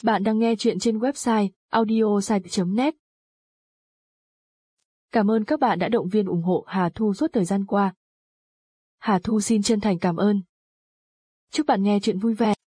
Bạn đang nghe chuyện trên website audiosite.net. Cảm ơn các bạn đã động viên ủng hộ Hà Thu suốt thời gian qua. Hà Thu xin chân thành cảm ơn. Chúc bạn nghe chuyện vui vẻ.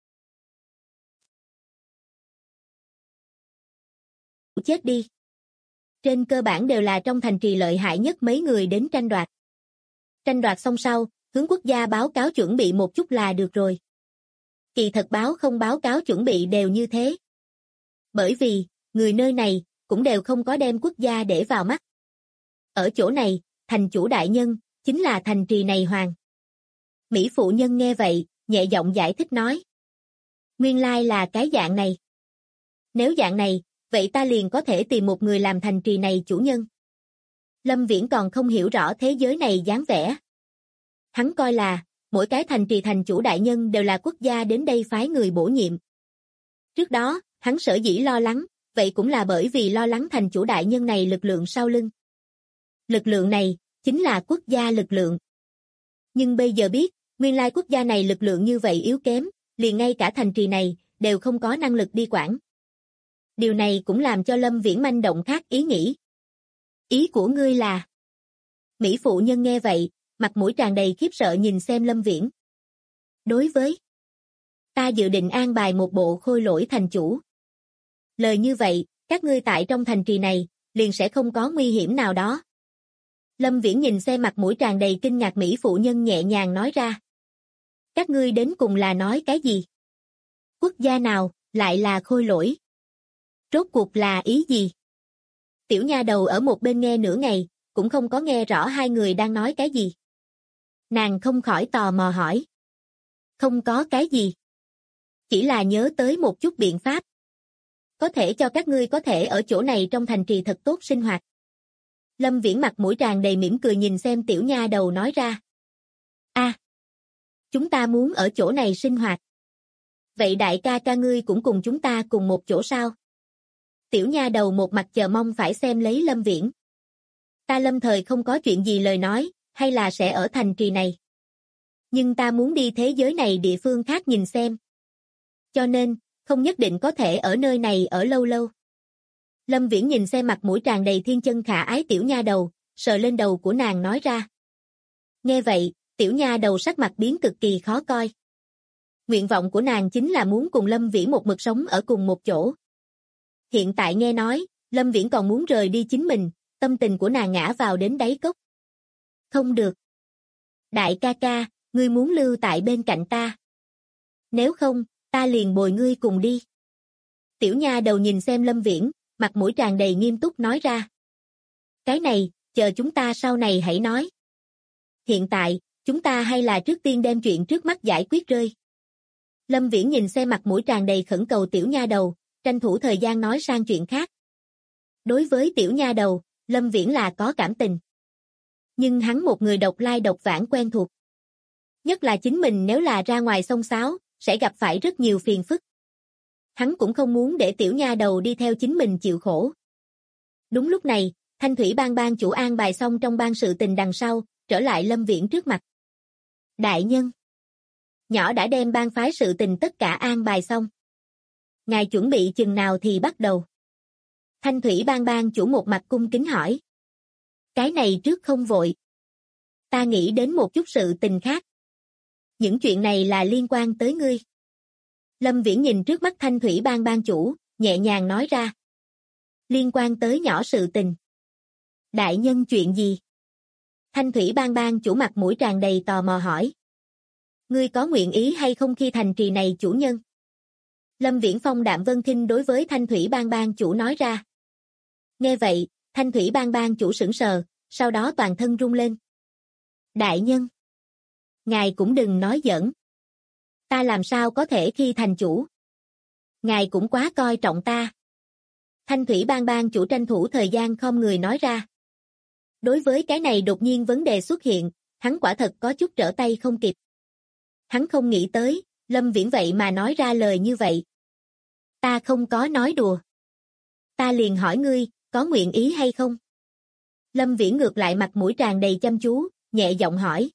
Chết đi. Trên cơ bản đều là trong thành trì lợi hại nhất mấy người đến tranh đoạt. Tranh đoạt xong sau, hướng quốc gia báo cáo chuẩn bị một chút là được rồi. Kỳ thật báo không báo cáo chuẩn bị đều như thế. Bởi vì, người nơi này, cũng đều không có đem quốc gia để vào mắt. Ở chỗ này, thành chủ đại nhân, chính là thành trì này hoàng. Mỹ phụ nhân nghe vậy, nhẹ giọng giải thích nói. Nguyên lai là cái dạng này. Nếu dạng này, vậy ta liền có thể tìm một người làm thành trì này chủ nhân. Lâm Viễn còn không hiểu rõ thế giới này dáng vẻ. Hắn coi là, mỗi cái thành trì thành chủ đại nhân đều là quốc gia đến đây phái người bổ nhiệm. Trước đó, hắn sở dĩ lo lắng, vậy cũng là bởi vì lo lắng thành chủ đại nhân này lực lượng sau lưng. Lực lượng này, chính là quốc gia lực lượng. Nhưng bây giờ biết, nguyên lai quốc gia này lực lượng như vậy yếu kém, liền ngay cả thành trì này, đều không có năng lực đi quản. Điều này cũng làm cho Lâm Viễn manh động khác ý nghĩ. Ý của ngươi là... Mỹ phụ nhân nghe vậy, mặt mũi tràn đầy khiếp sợ nhìn xem Lâm Viễn. Đối với... Ta dự định an bài một bộ khôi lỗi thành chủ. Lời như vậy, các ngươi tại trong thành trì này, liền sẽ không có nguy hiểm nào đó. Lâm Viễn nhìn xem mặt mũi tràn đầy kinh ngạc Mỹ phụ nhân nhẹ nhàng nói ra. Các ngươi đến cùng là nói cái gì? Quốc gia nào, lại là khôi lỗi? Rốt cuộc là ý gì? Tiểu nha đầu ở một bên nghe nửa ngày, cũng không có nghe rõ hai người đang nói cái gì. Nàng không khỏi tò mò hỏi. Không có cái gì. Chỉ là nhớ tới một chút biện pháp. Có thể cho các ngươi có thể ở chỗ này trong thành trì thật tốt sinh hoạt. Lâm Viễn mặt mũi tràn đầy mỉm cười nhìn xem tiểu nha đầu nói ra. Chúng ta muốn ở chỗ này sinh hoạt. Vậy đại ca ca ngươi cũng cùng chúng ta cùng một chỗ sao? Tiểu nha đầu một mặt chờ mong phải xem lấy Lâm Viễn. Ta lâm thời không có chuyện gì lời nói, hay là sẽ ở thành trì này. Nhưng ta muốn đi thế giới này địa phương khác nhìn xem. Cho nên, không nhất định có thể ở nơi này ở lâu lâu. Lâm Viễn nhìn xem mặt mũi tràn đầy thiên chân khả ái tiểu nha đầu, sờ lên đầu của nàng nói ra. Nghe vậy, tiểu nha đầu sắc mặt biến cực kỳ khó coi. Nguyện vọng của nàng chính là muốn cùng Lâm Viễn một mực sống ở cùng một chỗ. Hiện tại nghe nói, Lâm Viễn còn muốn rời đi chính mình, tâm tình của nàng ngã vào đến đáy cốc. Không được. Đại ca ca, ngươi muốn lưu tại bên cạnh ta. Nếu không, ta liền bồi ngươi cùng đi. Tiểu nha đầu nhìn xem Lâm Viễn, mặt mũi tràn đầy nghiêm túc nói ra. Cái này, chờ chúng ta sau này hãy nói. Hiện tại, chúng ta hay là trước tiên đem chuyện trước mắt giải quyết rơi. Lâm Viễn nhìn xem mặt mũi tràn đầy khẩn cầu tiểu nha đầu, tranh thủ thời gian nói sang chuyện khác. Đối với tiểu nha đầu, Lâm Viễn là có cảm tình. Nhưng hắn một người độc lai độc vãng quen thuộc. Nhất là chính mình nếu là ra ngoài xông xáo, sẽ gặp phải rất nhiều phiền phức. Hắn cũng không muốn để tiểu nha đầu đi theo chính mình chịu khổ. Đúng lúc này, Thanh Thủy Bang bang chủ an bài xong trong ban sự tình đằng sau, trở lại Lâm Viễn trước mặt. Đại nhân, nhỏ đã đem ban phái sự tình tất cả an bài xong. Ngài chuẩn bị chừng nào thì bắt đầu? Thanh Thủy Bang bang chủ một mặt cung kính hỏi. Cái này trước không vội. Ta nghĩ đến một chút sự tình khác. Những chuyện này là liên quan tới ngươi. Lâm Viễn nhìn trước mắt Thanh Thủy Bang bang chủ, nhẹ nhàng nói ra. Liên quan tới nhỏ sự tình. Đại nhân chuyện gì? Thanh Thủy Bang bang chủ mặt mũi tràn đầy tò mò hỏi. Ngươi có nguyện ý hay không khi thành trì này chủ nhân? Lâm Viễn phong đạm vân khinh đối với Thanh Thủy Bang bang chủ nói ra. Nghe vậy, Thanh Thủy Bang bang chủ sững sờ, sau đó toàn thân rung lên. Đại nhân, ngài cũng đừng nói giỡn. Ta làm sao có thể khi thành chủ? Ngài cũng quá coi trọng ta. Thanh Thủy Bang bang chủ tranh thủ thời gian khom người nói ra. Đối với cái này đột nhiên vấn đề xuất hiện, hắn quả thật có chút trở tay không kịp. Hắn không nghĩ tới, Lâm Viễn vậy mà nói ra lời như vậy. Ta không có nói đùa. Ta liền hỏi ngươi, có nguyện ý hay không? Lâm Viễn ngược lại mặt mũi tràn đầy chăm chú, nhẹ giọng hỏi.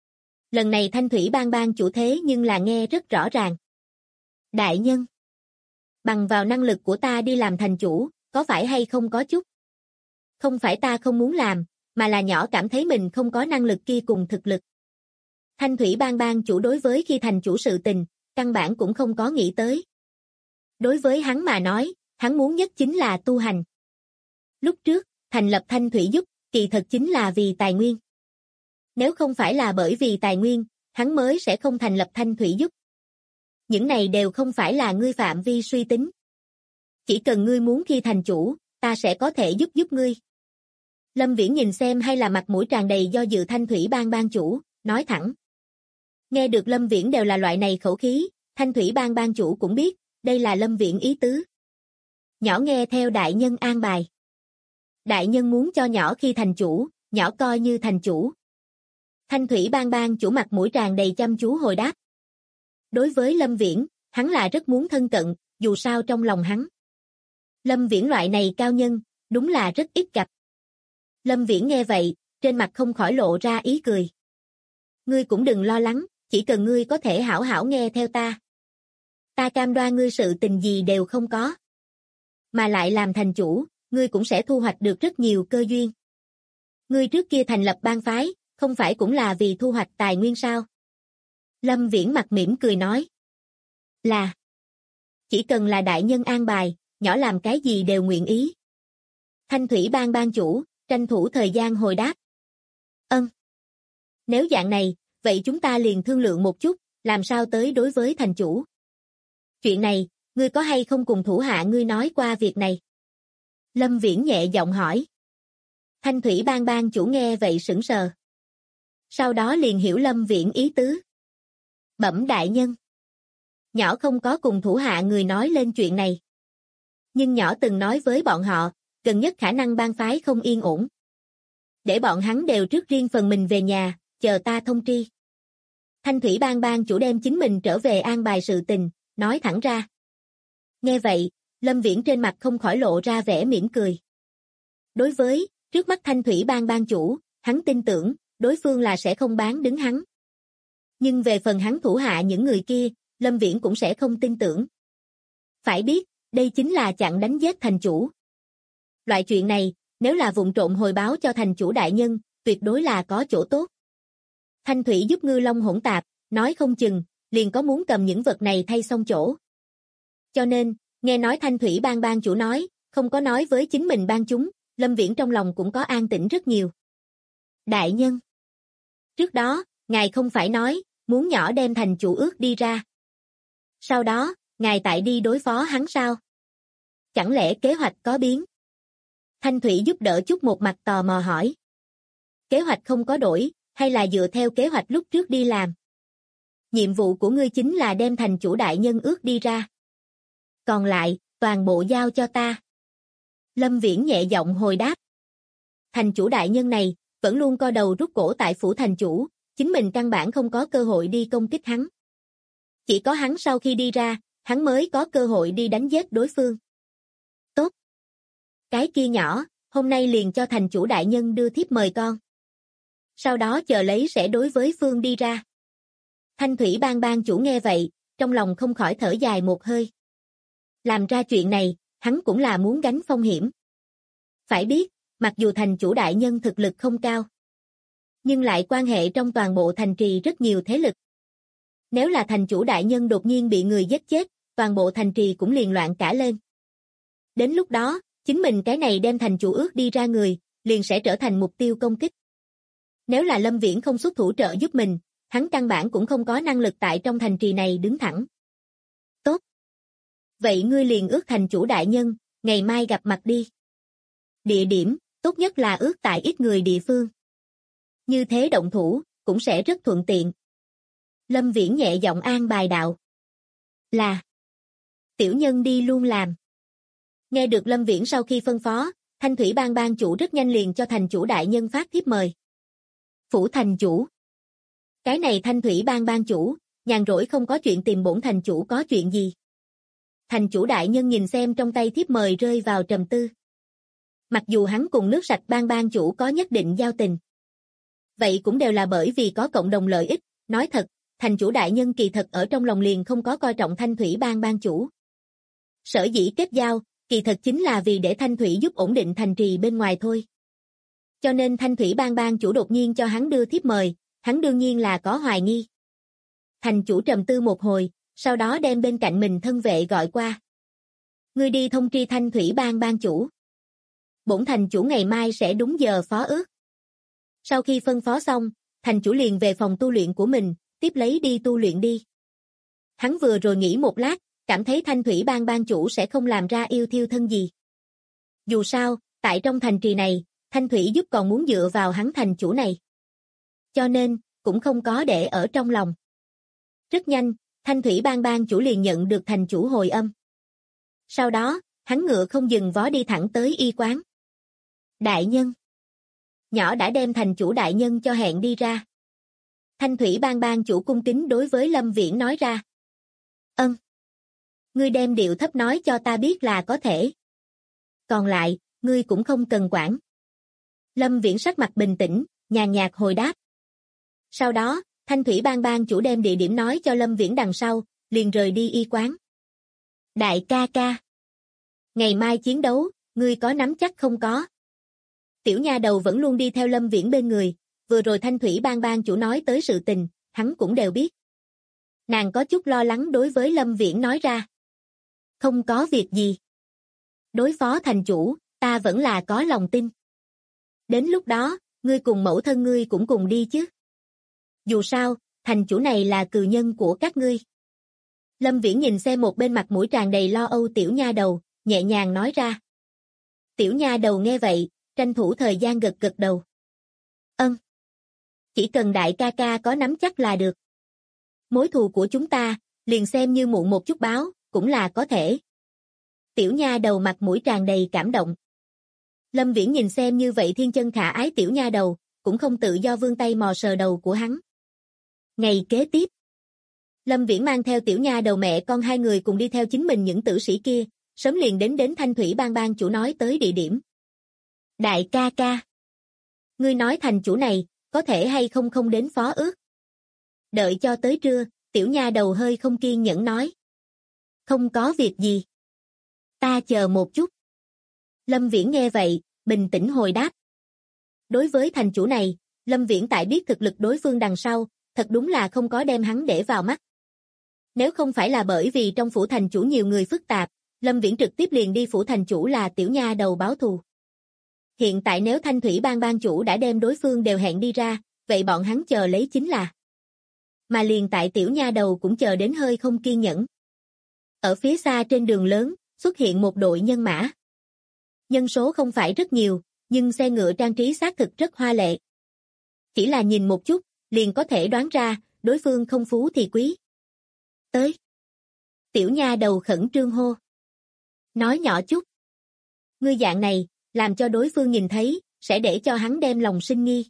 Lần này Thanh Thủy Bang bang chủ thế nhưng là nghe rất rõ ràng. Đại nhân. Bằng vào năng lực của ta đi làm thành chủ, có phải hay không có chút? Không phải ta không muốn làm, mà là nhỏ cảm thấy mình không có năng lực kia cùng thực lực. Thanh thủy bang bang chủ đối với khi thành chủ sự tình, căn bản cũng không có nghĩ tới. Đối với hắn mà nói, hắn muốn nhất chính là tu hành. Lúc trước, thành lập Thanh thủy giúp, kỳ thật chính là vì tài nguyên. Nếu không phải là bởi vì tài nguyên, hắn mới sẽ không thành lập Thanh thủy giúp. Những này đều không phải là ngươi phạm vi suy tính. Chỉ cần ngươi muốn khi thành chủ, ta sẽ có thể giúp ngươi. Lâm Viễn nhìn xem hay là mặt mũi tràn đầy do dự Thanh thủy bang bang chủ, nói thẳng. Nghe được Lâm Viễn đều là loại này khẩu khí, Thanh thủy bang bang chủ cũng biết, đây là Lâm Viễn ý tứ. Nhỏ nghe theo đại nhân an bài. Đại nhân muốn cho nhỏ khi thành chủ, nhỏ coi như thành chủ. Thanh thủy bang bang chủ mặt mũi tràn đầy chăm chú hồi đáp. Đối với Lâm Viễn, hắn là rất muốn thân cận, dù sao trong lòng hắn. Lâm Viễn loại này cao nhân, đúng là rất ít gặp. Lâm Viễn nghe vậy, trên mặt không khỏi lộ ra ý cười. Ngươi cũng đừng lo lắng, chỉ cần ngươi có thể hảo hảo nghe theo ta. Ta cam đoan ngươi sự tình gì đều không có. Mà lại làm thành chủ, ngươi cũng sẽ thu hoạch được rất nhiều cơ duyên. Ngươi trước kia thành lập bang phái, không phải cũng là vì thu hoạch tài nguyên sao? Lâm Viễn mặt mỉm cười nói. Là. Chỉ cần là đại nhân an bài, nhỏ làm cái gì đều nguyện ý. Thanh thủy bang bang chủ, tranh thủ thời gian hồi đáp. Ân. Nếu dạng này, vậy chúng ta liền thương lượng một chút, làm sao tới đối với thành chủ. Chuyện này, ngươi có hay không cùng thủ hạ ngươi nói qua việc này? Lâm Viễn nhẹ giọng hỏi. Thanh thủy bang bang chủ nghe vậy sững sờ. Sau đó liền hiểu Lâm Viễn ý tứ. Bẩm đại nhân. Nhỏ không có cùng thủ hạ người nói lên chuyện này. Nhưng nhỏ từng nói với bọn họ, gần nhất khả năng bang phái không yên ổn. Để bọn hắn đều trước riêng phần mình về nhà, chờ ta thông tri. Thanh thủy bang bang chủ đem chính mình trở về an bài sự tình, nói thẳng ra. Nghe vậy, Lâm Viễn trên mặt không khỏi lộ ra vẻ mỉm cười. Đối với, trước mắt Thanh thủy bang bang chủ, hắn tin tưởng, đối phương là sẽ không bán đứng hắn. Nhưng về phần hắn thủ hạ những người kia, Lâm Viễn cũng sẽ không tin tưởng. Phải biết, đây chính là chặn đánh giết thành chủ. Loại chuyện này, nếu là vụng trộm hồi báo cho thành chủ đại nhân, tuyệt đối là có chỗ tốt. Thanh thủy giúp ngư long hỗn tạp, nói không chừng, liền có muốn cầm những vật này thay xong chỗ. Cho nên, nghe nói Thanh thủy bang bang chủ nói, không có nói với chính mình bang chúng, Lâm Viễn trong lòng cũng có an tĩnh rất nhiều. Đại nhân. Trước đó, ngài không phải nói, muốn nhỏ đem thành chủ ước đi ra. Sau đó, ngài tại đi đối phó hắn sao? Chẳng lẽ kế hoạch có biến? Thanh thủy giúp đỡ chút một mặt tò mò hỏi. Kế hoạch không có đổi, hay là dựa theo kế hoạch lúc trước đi làm? Nhiệm vụ của ngươi chính là đem thành chủ đại nhân ước đi ra. Còn lại, toàn bộ giao cho ta. Lâm Viễn nhẹ giọng hồi đáp. Thành chủ đại nhân này, vẫn luôn co đầu rút cổ tại phủ thành chủ, chính mình căn bản không có cơ hội đi công kích hắn. Chỉ có hắn sau khi đi ra, hắn mới có cơ hội đi đánh giết đối phương. Tốt. Cái kia nhỏ, hôm nay liền cho thành chủ đại nhân đưa thiếp mời con. Sau đó chờ lấy sẽ đối với phương đi ra. Thanh thủy bang bang chủ nghe vậy, trong lòng không khỏi thở dài một hơi. Làm ra chuyện này, hắn cũng là muốn gánh phong hiểm. Phải biết, mặc dù thành chủ đại nhân thực lực không cao, nhưng lại quan hệ trong toàn bộ thành trì rất nhiều thế lực. Nếu là thành chủ đại nhân đột nhiên bị người giết chết, toàn bộ thành trì cũng liền loạn cả lên. Đến lúc đó, chính mình cái này đem thành chủ ước đi ra người, liền sẽ trở thành mục tiêu công kích. Nếu là Lâm Viễn không xuất thủ trợ giúp mình, hắn căn bản cũng không có năng lực tại trong thành trì này đứng thẳng. Tốt. Vậy ngươi liền ước thành chủ đại nhân, ngày mai gặp mặt đi. Địa điểm, tốt nhất là ước tại ít người địa phương. Như thế động thủ, cũng sẽ rất thuận tiện. Lâm Viễn nhẹ giọng an bài đạo. Là. Tiểu nhân đi luôn làm. Nghe được Lâm Viễn sau khi phân phó, Thanh thủy bang bang chủ rất nhanh liền cho thành chủ đại nhân phát thiếp mời. Phủ thành chủ. Cái này Thanh thủy bang bang chủ, nhàn rỗi không có chuyện tìm bổn thành chủ có chuyện gì. Thành chủ đại nhân nhìn xem trong tay thiếp mời rơi vào trầm tư. Mặc dù hắn cùng nước sạch bang bang chủ có nhất định giao tình. Vậy cũng đều là bởi vì có cộng đồng lợi ích, nói thật, thành chủ đại nhân kỳ thật ở trong lòng liền không có coi trọng Thanh thủy bang bang chủ. Sở dĩ kết giao, kỳ thật chính là vì để Thanh Thủy giúp ổn định thành trì bên ngoài thôi. Cho nên Thanh Thủy Bang chủ đột nhiên cho hắn đưa thiếp mời, hắn đương nhiên là có hoài nghi. Thành chủ trầm tư một hồi, sau đó đem bên cạnh mình thân vệ gọi qua. Ngươi đi thông tri Thanh Thủy Bang chủ. Bổn thành chủ ngày mai sẽ đúng giờ phó ước. Sau khi phân phó xong, thành chủ liền về phòng tu luyện của mình, tiếp lấy đi tu luyện đi. Hắn vừa rồi nghĩ một lát, cảm thấy Thanh Thủy Bang chủ sẽ không làm ra yêu thiêu thân gì. Dù sao, tại trong thành trì này, Thanh Thủy giúp còn muốn dựa vào hắn thành chủ này. Cho nên, cũng không có để ở trong lòng. Rất nhanh, Thanh Thủy Bang chủ liền nhận được thành chủ hồi âm. Sau đó, hắn ngựa không dừng vó đi thẳng tới y quán. Đại nhân. Nhỏ đã đem thành chủ đại nhân cho hẹn đi ra. Thanh Thủy Bang chủ cung kính đối với Lâm Viễn nói ra. Ngươi đem điệu thấp nói cho ta biết là có thể. Còn lại, ngươi cũng không cần quản. Lâm Viễn sắc mặt bình tĩnh, nhàn nhạt hồi đáp. Sau đó, Thanh Thủy Bang chủ đem địa điểm nói cho Lâm Viễn đằng sau, liền rời đi y quán. Đại ca ca. Ngày mai chiến đấu, ngươi có nắm chắc không có? Tiểu nha đầu vẫn luôn đi theo Lâm Viễn bên người, vừa rồi Thanh Thủy Bang chủ nói tới sự tình, hắn cũng đều biết. Nàng có chút lo lắng đối với Lâm Viễn nói ra. Không có việc gì. Đối phó thành chủ, ta vẫn là có lòng tin. Đến lúc đó, ngươi cùng mẫu thân ngươi cũng cùng đi chứ. Dù sao, thành chủ này là cừu nhân của các ngươi. Lâm Viễn nhìn xem một bên mặt mũi tràn đầy lo âu tiểu nha đầu, nhẹ nhàng nói ra. Tiểu nha đầu nghe vậy, tranh thủ thời gian gật gật đầu. Chỉ cần đại ca ca có nắm chắc là được. Mối thù của chúng ta, liền xem như muộn một chút báo, cũng là có thể. Tiểu nha đầu mặt mũi tràn đầy cảm động. Lâm Viễn nhìn xem như vậy thiên chân khả ái tiểu nha đầu, cũng không tự do vươn tay mò sờ đầu của hắn. Ngày kế tiếp, Lâm Viễn mang theo tiểu nha đầu mẹ con hai người cùng đi theo chính mình những tử sĩ kia, sớm liền đến Thanh Thủy Bang chủ nói tới địa điểm. Đại ca ca. Ngươi nói thành chủ này, có thể hay không đến phó ước. Đợi cho tới trưa, tiểu nha đầu hơi không kiên nhẫn nói. Không có việc gì. Ta chờ một chút. Lâm Viễn nghe vậy, bình tĩnh hồi đáp. Đối với thành chủ này, Lâm Viễn tại biết thực lực đối phương đằng sau, thật đúng là không có đem hắn để vào mắt. Nếu không phải là bởi vì trong phủ thành chủ nhiều người phức tạp, Lâm Viễn trực tiếp liền đi phủ thành chủ là tiểu nha đầu báo thù. Hiện tại nếu Thanh Thủy Bang chủ đã đem đối phương đều hẹn đi ra, vậy bọn hắn chờ lấy chính là. Mà liền tại tiểu nha đầu cũng chờ đến hơi không kiên nhẫn. Ở phía xa trên đường lớn, xuất hiện một đội nhân mã. Nhân số không phải rất nhiều, nhưng xe ngựa trang trí xác thực rất hoa lệ. Chỉ là nhìn một chút, liền có thể đoán ra, đối phương không phú thì quý. Tới. Tiểu nha đầu khẩn trương hô. Nói nhỏ chút. Ngươi dạng này, làm cho đối phương nhìn thấy, sẽ để cho hắn đem lòng sinh nghi.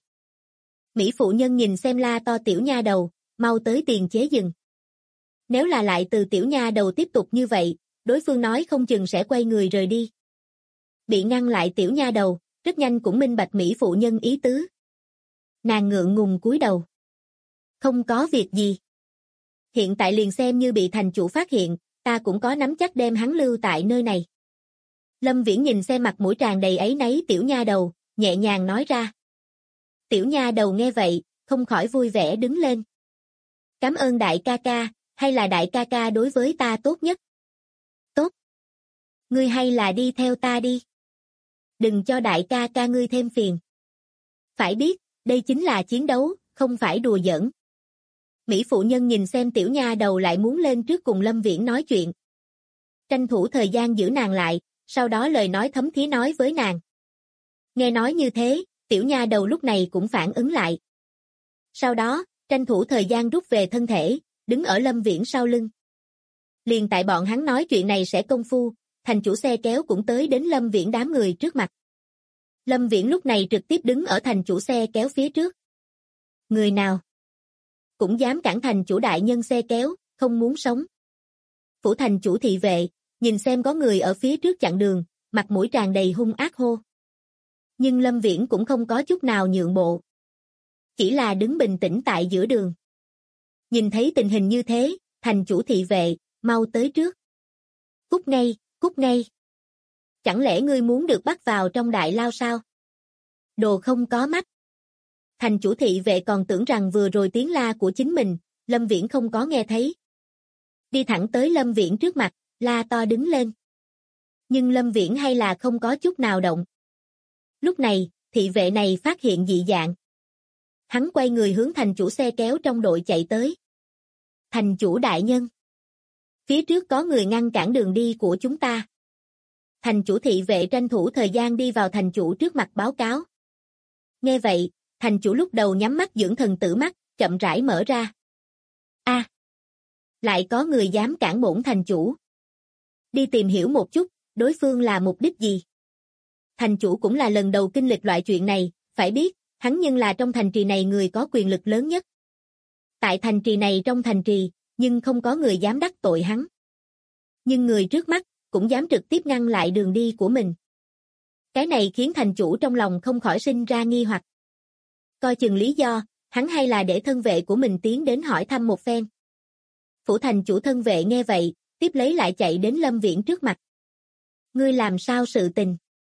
Mỹ phụ nhân nhìn xem la to tiểu nha đầu, mau tới tiền chế dừng. Nếu là lại từ tiểu nha đầu tiếp tục như vậy, đối phương nói không chừng sẽ quay người rời đi. Bị ngăn lại tiểu nha đầu, rất nhanh cũng minh bạch Mỹ phụ nhân ý tứ. Nàng ngượng ngùng cúi đầu. Không có việc gì. Hiện tại liền xem như bị thành chủ phát hiện, ta cũng có nắm chắc đem hắn lưu tại nơi này. Lâm Viễn nhìn xem mặt mũi tràn đầy áy náy tiểu nha đầu, nhẹ nhàng nói ra. Tiểu nha đầu nghe vậy, không khỏi vui vẻ đứng lên. Cảm ơn đại ca ca, hay là đại ca ca đối với ta tốt nhất? Tốt. Ngươi hay là đi theo ta đi. Đừng cho đại ca ca ngươi thêm phiền. Phải biết, đây chính là chiến đấu, không phải đùa giỡn. Mỹ phụ nhân nhìn xem tiểu nha đầu lại muốn lên trước cùng Lâm Viễn nói chuyện. Tranh thủ thời gian giữ nàng lại, sau đó lời nói thấm thía nói với nàng. Nghe nói như thế, tiểu nha đầu lúc này cũng phản ứng lại. Sau đó, tranh thủ thời gian rút về thân thể, đứng ở Lâm Viễn sau lưng. Liền tại bọn hắn nói chuyện này sẽ công phu, thành chủ xe kéo cũng tới đến Lâm Viễn đám người trước mặt. Lâm Viễn lúc này trực tiếp đứng ở thành chủ xe kéo phía trước. Người nào cũng dám cản thành chủ đại nhân xe kéo, không muốn sống. Phủ thành chủ thị vệ, nhìn xem có người ở phía trước chặn đường, mặt mũi tràn đầy hung ác hô. Nhưng Lâm Viễn cũng không có chút nào nhượng bộ. Chỉ là đứng bình tĩnh tại giữa đường. Nhìn thấy tình hình như thế, thành chủ thị vệ, mau tới trước. Phút ngay, Cút ngay. Chẳng lẽ ngươi muốn được bắt vào trong đại lao sao? Đồ không có mắt. Thành chủ thị vệ còn tưởng rằng vừa rồi tiếng la của chính mình, Lâm Viễn không có nghe thấy. Đi thẳng tới Lâm Viễn trước mặt, la to đứng lên. Nhưng Lâm Viễn hay là không có chút nào động. Lúc này, thị vệ này phát hiện dị dạng. Hắn quay người hướng thành chủ xe kéo trong đội chạy tới. Thành chủ đại nhân. Phía trước có người ngăn cản đường đi của chúng ta. Thành chủ thị vệ tranh thủ thời gian đi vào thành chủ trước mặt báo cáo. Nghe vậy, thành chủ lúc đầu nhắm mắt dưỡng thần tử mắt, chậm rãi mở ra. Lại có người dám cản bổn thành chủ. Đi tìm hiểu một chút, đối phương là mục đích gì? Thành chủ cũng là lần đầu kinh lịch loại chuyện này, phải biết, hắn nhưng là trong thành trì này người có quyền lực lớn nhất. Tại thành trì này trong thành trì, nhưng không có người dám đắc tội hắn. Nhưng người trước mắt, cũng dám trực tiếp ngăn lại đường đi của mình. Cái này khiến thành chủ trong lòng không khỏi sinh ra nghi hoặc. Coi chừng lý do, hắn hay là để thân vệ của mình tiến đến hỏi thăm một phen. Phủ thành chủ thân vệ nghe vậy, tiếp lấy lại chạy đến Lâm Viễn trước mặt. Ngươi làm sao sự tình?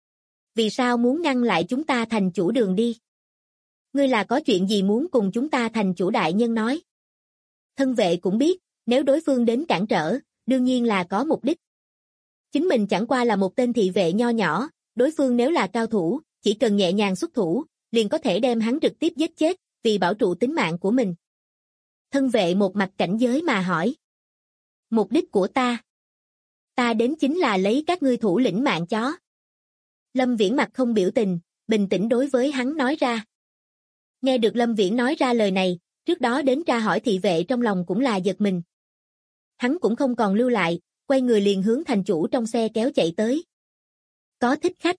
Vì sao muốn ngăn lại chúng ta thành chủ đường đi? Ngươi là có chuyện gì muốn cùng chúng ta thành chủ đại nhân nói? Thân vệ cũng biết, nếu đối phương đến cản trở, đương nhiên là có mục đích. Chính mình chẳng qua là một tên thị vệ nho nhỏ, đối phương nếu là cao thủ, chỉ cần nhẹ nhàng xuất thủ, liền có thể đem hắn trực tiếp giết chết, vì bảo trụ tính mạng của mình. Thân vệ một mặt cảnh giới mà hỏi. Mục đích của ta? Ta đến chính là lấy các ngươi thủ lĩnh mạng chó. Lâm Viễn mặt không biểu tình, bình tĩnh đối với hắn nói ra. Nghe được Lâm Viễn nói ra lời này, trước đó đến tra hỏi thị vệ trong lòng cũng là giật mình. Hắn cũng không còn lưu lại, quay người liền hướng thành chủ trong xe kéo chạy tới. Có thích khách.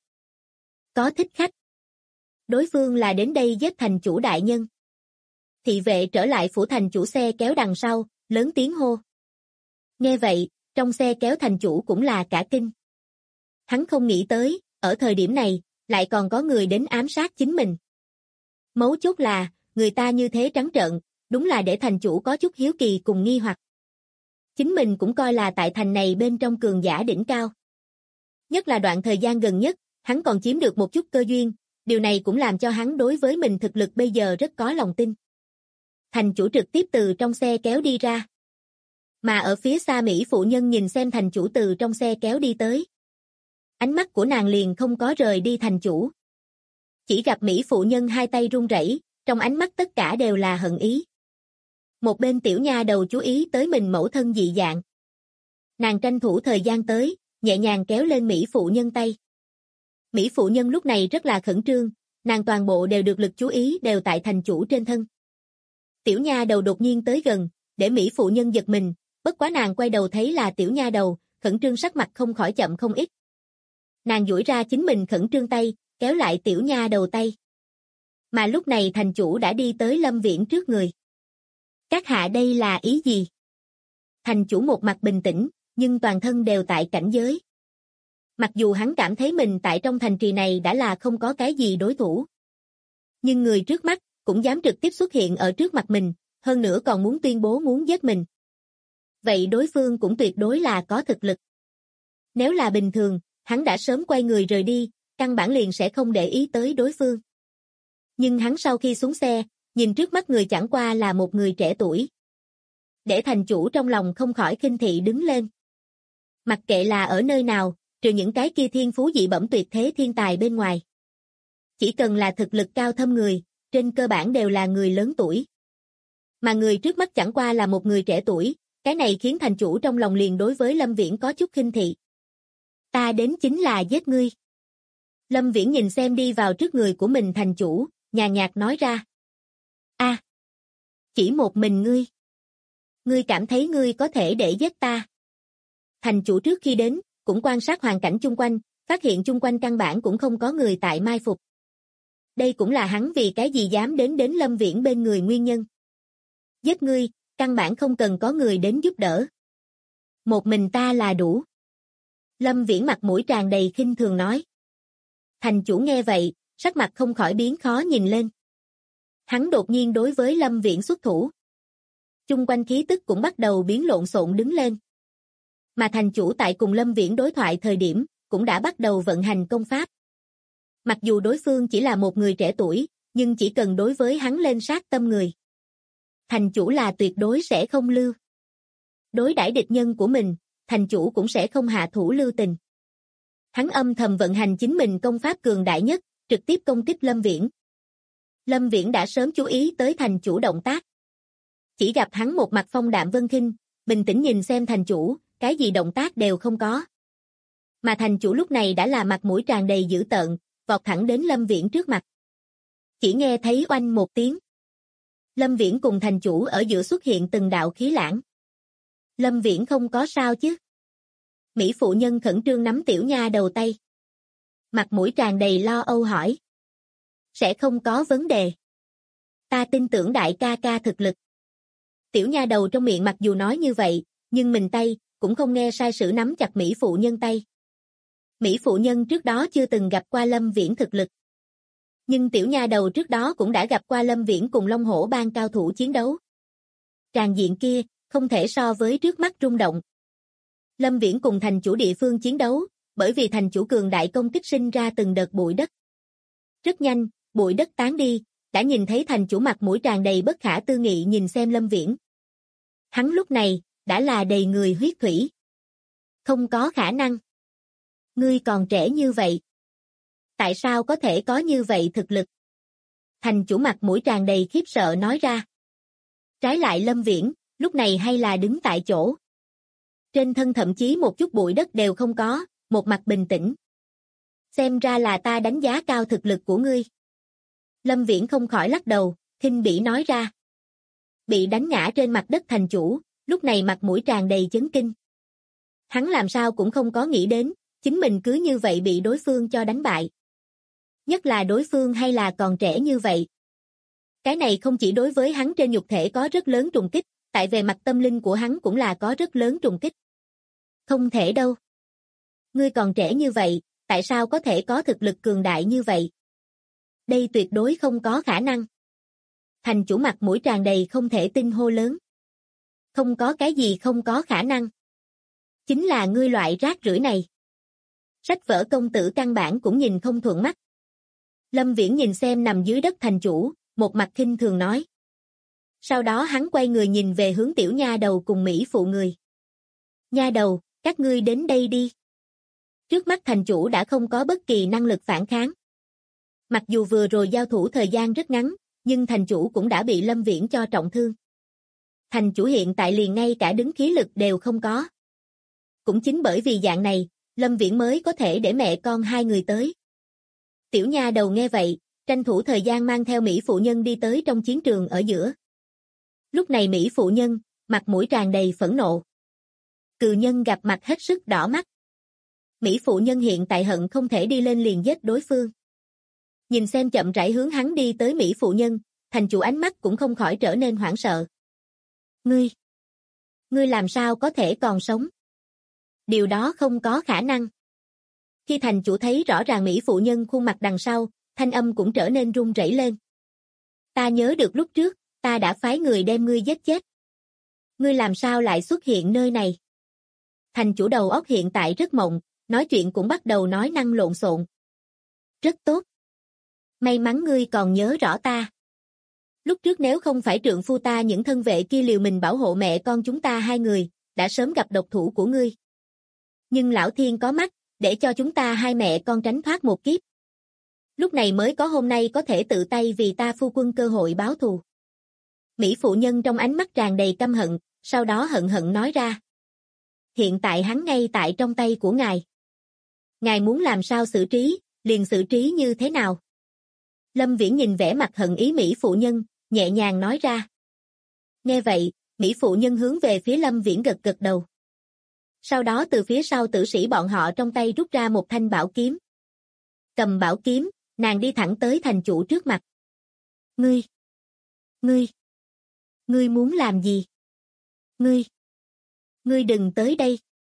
Có thích khách. Đối phương là đến đây giết thành chủ đại nhân. Thị vệ trở lại phủ thành chủ xe kéo đằng sau, lớn tiếng hô. Nghe vậy, trong xe kéo thành chủ cũng là cả kinh. Hắn không nghĩ tới, ở thời điểm này, lại còn có người đến ám sát chính mình. Mấu chốt là, người ta như thế trắng trợn, đúng là để thành chủ có chút hiếu kỳ cùng nghi hoặc. Chính mình cũng coi là tại thành này bên trong cường giả đỉnh cao. Nhất là đoạn thời gian gần nhất, hắn còn chiếm được một chút cơ duyên, điều này cũng làm cho hắn đối với mình thực lực bây giờ rất có lòng tin. Thành chủ trực tiếp từ trong xe kéo đi ra. Mà ở phía xa Mỹ phụ nhân nhìn xem thành chủ từ trong xe kéo đi tới. Ánh mắt của nàng liền không có rời đi thành chủ. Chỉ gặp Mỹ phụ nhân hai tay run rẩy, trong ánh mắt tất cả đều là hận ý. Một bên tiểu nha đầu chú ý tới mình mẫu thân dị dạng. Nàng tranh thủ thời gian tới, nhẹ nhàng kéo lên Mỹ phụ nhân tay. Mỹ phụ nhân lúc này rất là khẩn trương, nàng toàn bộ đều được lực chú ý đều tại thành chủ trên thân. Tiểu nha đầu đột nhiên tới gần, để Mỹ phụ nhân giật mình, bất quá nàng quay đầu thấy là tiểu nha đầu, khẩn trương sắc mặt không khỏi chậm không ít. Nàng duỗi ra chính mình khẩn trương tay, kéo lại tiểu nha đầu tay. Mà lúc này thành chủ đã đi tới Lâm Viễn trước người. Các hạ đây là ý gì? Thành chủ một mặt bình tĩnh, nhưng toàn thân đều tại cảnh giới. Mặc dù hắn cảm thấy mình tại trong thành trì này đã là không có cái gì đối thủ. Nhưng người trước mắt, cũng dám trực tiếp xuất hiện ở trước mặt mình, hơn nữa còn muốn tuyên bố muốn giết mình. Vậy đối phương cũng tuyệt đối là có thực lực. Nếu là bình thường, hắn đã sớm quay người rời đi, căn bản liền sẽ không để ý tới đối phương. Nhưng hắn sau khi xuống xe, nhìn trước mắt người chẳng qua là một người trẻ tuổi. Để thành chủ trong lòng không khỏi khinh thị đứng lên. Mặc kệ là ở nơi nào, trừ những cái kia thiên phú dị bẩm tuyệt thế thiên tài bên ngoài. Chỉ cần là thực lực cao thâm người, trên cơ bản đều là người lớn tuổi. Mà người trước mắt chẳng qua là một người trẻ tuổi, cái này khiến thành chủ trong lòng liền đối với Lâm Viễn có chút khinh thị. Ta đến chính là giết ngươi. Lâm Viễn nhìn xem đi vào trước người của mình thành chủ, nhàn nhạt nói ra. Chỉ một mình ngươi. Ngươi cảm thấy ngươi có thể để giết ta. Thành chủ trước khi đến, cũng quan sát hoàn cảnh chung quanh, phát hiện chung quanh căn bản cũng không có người tại mai phục. Đây cũng là hắn vì cái gì dám đến Lâm Viễn bên người nguyên nhân. Giết ngươi, căn bản không cần có người đến giúp đỡ. Một mình ta là đủ. Lâm Viễn mặt mũi tràn đầy khinh thường nói. Thành chủ nghe vậy, sắc mặt không khỏi biến khó nhìn lên. Hắn đột nhiên đối với Lâm Viễn xuất thủ. Chung quanh khí tức cũng bắt đầu biến lộn xộn đứng lên. Mà thành chủ tại cùng Lâm Viễn đối thoại thời điểm, cũng đã bắt đầu vận hành công pháp. Mặc dù đối phương chỉ là một người trẻ tuổi, nhưng chỉ cần đối với hắn lên sát tâm người, thành chủ là tuyệt đối sẽ không lưu. Đối đãi địch nhân của mình, thành chủ cũng sẽ không hạ thủ lưu tình. Hắn âm thầm vận hành chính mình công pháp cường đại nhất, trực tiếp công kích Lâm Viễn. Lâm Viễn đã sớm chú ý tới thành chủ động tác. Chỉ gặp hắn một mặt phong đạm vân khinh, bình tĩnh nhìn xem thành chủ, cái gì động tác đều không có. Mà thành chủ lúc này đã là mặt mũi tràn đầy dữ tợn, vọt thẳng đến Lâm Viễn trước mặt. Chỉ nghe thấy oanh một tiếng. Lâm Viễn cùng thành chủ ở giữa xuất hiện từng đạo khí lãng. Lâm Viễn không có sao chứ? Mỹ phụ nhân khẩn trương nắm tiểu nha đầu tay. Mặt mũi tràn đầy lo âu hỏi. Sẽ không có vấn đề. Ta tin tưởng đại ca ca thực lực. Tiểu nha đầu trong miệng mặc dù nói như vậy, nhưng mình tay, cũng không nghe sai sử nắm chặt Mỹ phụ nhân tay. Mỹ phụ nhân trước đó chưa từng gặp qua Lâm Viễn thực lực. Nhưng tiểu nha đầu trước đó cũng đã gặp qua Lâm Viễn cùng Long Hổ Bang cao thủ chiến đấu. Tràng diện kia, không thể so với trước mắt rung động. Lâm Viễn cùng thành chủ địa phương chiến đấu, bởi vì thành chủ cường đại công kích sinh ra từng đợt bụi đất. Rất nhanh, bụi đất tán đi, đã nhìn thấy thành chủ mặt mũi tràn đầy bất khả tư nghị nhìn xem Lâm Viễn. Hắn lúc này, đã là đầy người huyết thủy. Không có khả năng. Ngươi còn trẻ như vậy. Tại sao có thể có như vậy thực lực? Thành chủ mặt mũi tràn đầy khiếp sợ nói ra. Trái lại Lâm Viễn, lúc này hay là đứng tại chỗ. Trên thân thậm chí một chút bụi đất đều không có, một mặt bình tĩnh. Xem ra là ta đánh giá cao thực lực của ngươi. Lâm Viễn không khỏi lắc đầu, khinh bỉ nói ra. Bị đánh ngã trên mặt đất thành chủ, lúc này mặt mũi tràn đầy chấn kinh. Hắn làm sao cũng không có nghĩ đến, chính mình cứ như vậy bị đối phương cho đánh bại. Nhất là đối phương hay là còn trẻ như vậy. Cái này không chỉ đối với hắn trên nhục thể có rất lớn trùng kích, tại về mặt tâm linh của hắn cũng là có rất lớn trùng kích. Không thể đâu. Ngươi còn trẻ như vậy, tại sao có thể có thực lực cường đại như vậy? Đây tuyệt đối không có khả năng. Thành chủ mặt mũi tràn đầy không thể tin hô lớn. Không có cái gì không có khả năng. Chính là ngươi loại rác rưởi này. Sách vở công tử căn bản cũng nhìn không thuận mắt. Lâm Viễn nhìn xem nằm dưới đất thành chủ, một mặt khinh thường nói. Sau đó hắn quay người nhìn về hướng tiểu nha đầu cùng Mỹ phụ người. Nha đầu, các ngươi đến đây đi. Trước mắt thành chủ đã không có bất kỳ năng lực phản kháng. Mặc dù vừa rồi giao thủ thời gian rất ngắn, nhưng thành chủ cũng đã bị Lâm Viễn cho trọng thương. Thành chủ hiện tại liền ngay cả đứng khí lực đều không có. Cũng chính bởi vì dạng này, Lâm Viễn mới có thể để mẹ con hai người tới. Tiểu nha đầu nghe vậy, tranh thủ thời gian mang theo Mỹ phụ nhân đi tới trong chiến trường ở giữa. Lúc này Mỹ phụ nhân, mặt mũi tràn đầy phẫn nộ. Cừ nhân gặp mặt hết sức đỏ mắt. Mỹ phụ nhân hiện tại hận không thể đi lên liền giết đối phương. Nhìn xem chậm rãi hướng hắn đi tới Mỹ phụ nhân, thành chủ ánh mắt cũng không khỏi trở nên hoảng sợ. Ngươi làm sao có thể còn sống? Điều đó không có khả năng. Khi thành chủ thấy rõ ràng Mỹ phụ nhân khuôn mặt đằng sau, thanh âm cũng trở nên run rẩy lên. Ta nhớ được lúc trước, ta đã phái người đem ngươi giết chết. Ngươi làm sao lại xuất hiện nơi này? Thành chủ đầu óc hiện tại rất mộng, nói chuyện cũng bắt đầu nói năng lộn xộn. Rất tốt. May mắn ngươi còn nhớ rõ ta. Lúc trước nếu không phải trượng phu ta những thân vệ kia liều mình bảo hộ mẹ con chúng ta hai người, đã sớm gặp độc thủ của ngươi. Nhưng lão thiên có mắt, để cho chúng ta hai mẹ con tránh thoát một kiếp. Lúc này mới có hôm nay có thể tự tay vì ta phu quân cơ hội báo thù. Mỹ phụ nhân trong ánh mắt tràn đầy căm hận, sau đó hận hận nói ra. Hiện tại hắn ngay tại trong tay của ngài. Ngài muốn làm sao xử trí, liền xử trí như thế nào? Lâm Viễn nhìn vẻ mặt hận ý Mỹ phụ nhân, nhẹ nhàng nói ra. Nghe vậy, Mỹ phụ nhân hướng về phía Lâm Viễn gật gật đầu. Sau đó từ phía sau tử sĩ bọn họ trong tay rút ra một thanh bảo kiếm. Cầm bảo kiếm, nàng đi thẳng tới thành chủ trước mặt. Ngươi muốn làm gì? Ngươi đừng tới đây.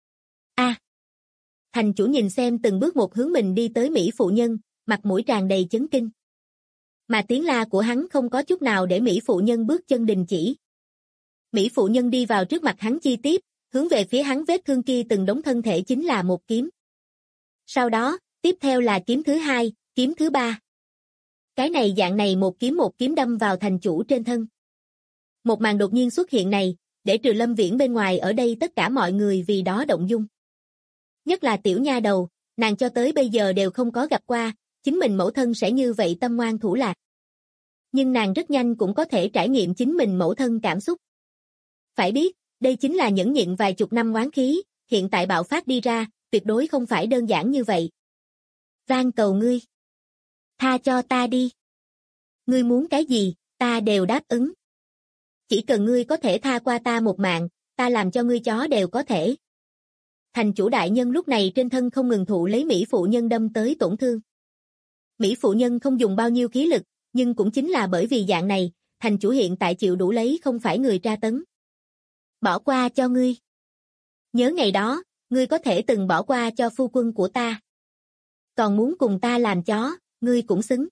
Thành chủ nhìn xem từng bước một hướng mình đi tới Mỹ phụ nhân, mặt mũi tràn đầy chấn kinh. Mà tiếng la của hắn không có chút nào để Mỹ phụ nhân bước chân đình chỉ. Mỹ phụ nhân đi vào trước mặt hắn chi tiết, hướng về phía hắn vết thương kia từng đống thân thể chính là một kiếm. Sau đó, tiếp theo là kiếm thứ hai, kiếm thứ ba. Cái này dạng này một kiếm đâm vào thành chủ trên thân. Một màn đột nhiên xuất hiện này, để trừ Lâm Viễn bên ngoài ở đây tất cả mọi người vì đó động dung. Nhất là tiểu nha đầu, nàng cho tới bây giờ đều không có gặp qua, chính mình mẫu thân sẽ như vậy tâm ngoan thủ lạt. Nhưng nàng rất nhanh cũng có thể trải nghiệm chính mình mẫu thân cảm xúc. Phải biết, đây chính là nhẫn nhịn vài chục năm oán khí, hiện tại bạo phát đi ra, tuyệt đối không phải đơn giản như vậy. Van cầu ngươi. Tha cho ta đi. Ngươi muốn cái gì, ta đều đáp ứng. Chỉ cần ngươi có thể tha qua ta một mạng, ta làm cho ngươi chó đều có thể. Thành chủ đại nhân lúc này trên thân không ngừng thụ lấy Mỹ phụ nhân đâm tới tổn thương. Mỹ phụ nhân không dùng bao nhiêu khí lực, nhưng cũng chính là bởi vì dạng này, thành chủ hiện tại chịu đủ lấy không phải người tra tấn. Bỏ qua cho ngươi. Nhớ ngày đó, ngươi có thể từng bỏ qua cho phu quân của ta. Còn muốn cùng ta làm chó, ngươi cũng xứng.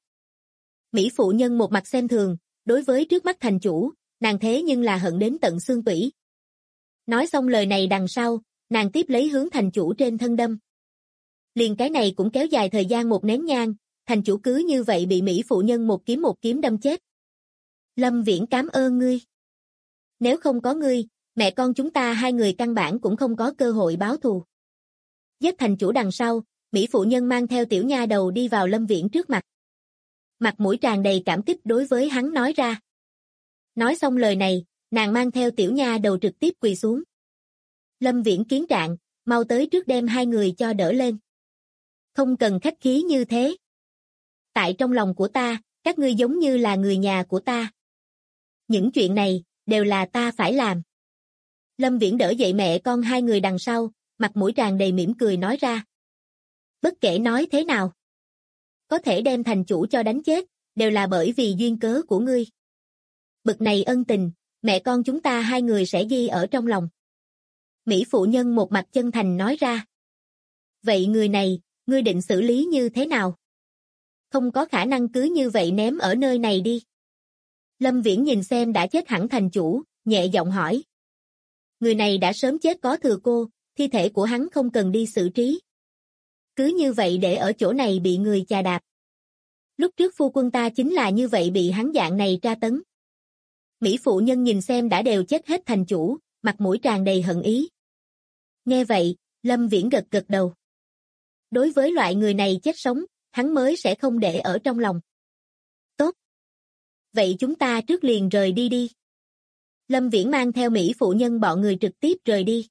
Mỹ phụ nhân một mặt xem thường, đối với trước mắt thành chủ, nàng thế nhưng là hận đến tận xương tủy. Nói xong lời này đằng sau, nàng tiếp lấy hướng thành chủ trên thân đâm. Liền cái này cũng kéo dài thời gian một nén nhang, thành chủ cứ như vậy bị Mỹ phụ nhân một kiếm đâm chết. Lâm Viễn cảm ơn ngươi. Nếu không có ngươi, mẹ con chúng ta hai người căn bản cũng không có cơ hội báo thù. Giết thành chủ đằng sau, Mỹ phụ nhân mang theo tiểu nha đầu đi vào Lâm Viễn trước mặt. Mặt mũi tràn đầy cảm kích đối với hắn nói ra. Nói xong lời này, nàng mang theo tiểu nha đầu trực tiếp quỳ xuống. Lâm Viễn kiến trạng, mau tới trước đem hai người cho đỡ lên. Không cần khách khí như thế. Tại trong lòng của ta, các ngươi giống như là người nhà của ta. Những chuyện này, đều là ta phải làm. Lâm Viễn đỡ dậy mẹ con hai người đằng sau, mặt mũi tràn đầy mỉm cười nói ra. Bất kể nói thế nào, có thể đem thành chủ cho đánh chết, đều là bởi vì duyên cớ của ngươi. Bực này ân tình, mẹ con chúng ta hai người sẽ ghi ở trong lòng. Mỹ phụ nhân một mặt chân thành nói ra. Vậy người này, ngươi định xử lý như thế nào? Không có khả năng cứ như vậy ném ở nơi này đi. Lâm Viễn nhìn xem đã chết hẳn thành chủ, nhẹ giọng hỏi. Người này đã sớm chết có thừa cô, thi thể của hắn không cần đi xử trí. Cứ như vậy để ở chỗ này bị người chà đạp. Lúc trước phu quân ta chính là như vậy bị hắn dạng này tra tấn. Mỹ phụ nhân nhìn xem đã đều chết hết thành chủ, mặt mũi tràn đầy hận ý. Nghe vậy, Lâm Viễn gật gật đầu. Đối với loại người này chết sống, hắn mới sẽ không để ở trong lòng. Tốt. Vậy chúng ta trước liền rời đi đi. Lâm Viễn mang theo Mỹ phụ nhân bọn người trực tiếp rời đi.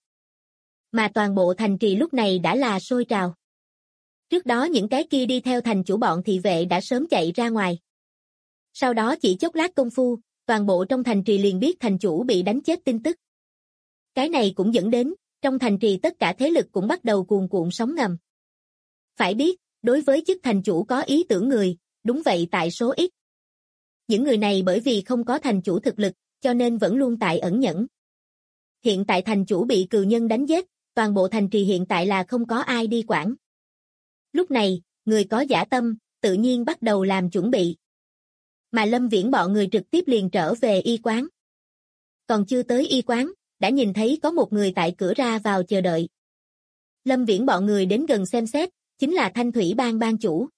Mà toàn bộ thành trì lúc này đã là sôi trào. Trước đó những cái kia đi theo thành chủ bọn thị vệ đã sớm chạy ra ngoài. Sau đó chỉ chốc lát công phu, toàn bộ trong thành trì liền biết thành chủ bị đánh chết tin tức. Cái này cũng dẫn đến, trong thành trì tất cả thế lực cũng bắt đầu cuồn cuộn sóng ngầm. Phải biết, đối với chức thành chủ có ý tưởng người, đúng vậy tại số ít. Những người này bởi vì không có thành chủ thực lực, cho nên vẫn luôn tại ẩn nhẫn. Hiện tại thành chủ bị cừu nhân đánh giết, toàn bộ thành trì hiện tại là không có ai đi quản. Lúc này, người có dã tâm, tự nhiên bắt đầu làm chuẩn bị. Mà Lâm Viễn bọn người trực tiếp liền trở về y quán. Còn chưa tới y quán, đã nhìn thấy có một người tại cửa ra vào chờ đợi. Lâm Viễn bọn người đến gần xem xét, chính là Thanh Thủy Bang bang chủ.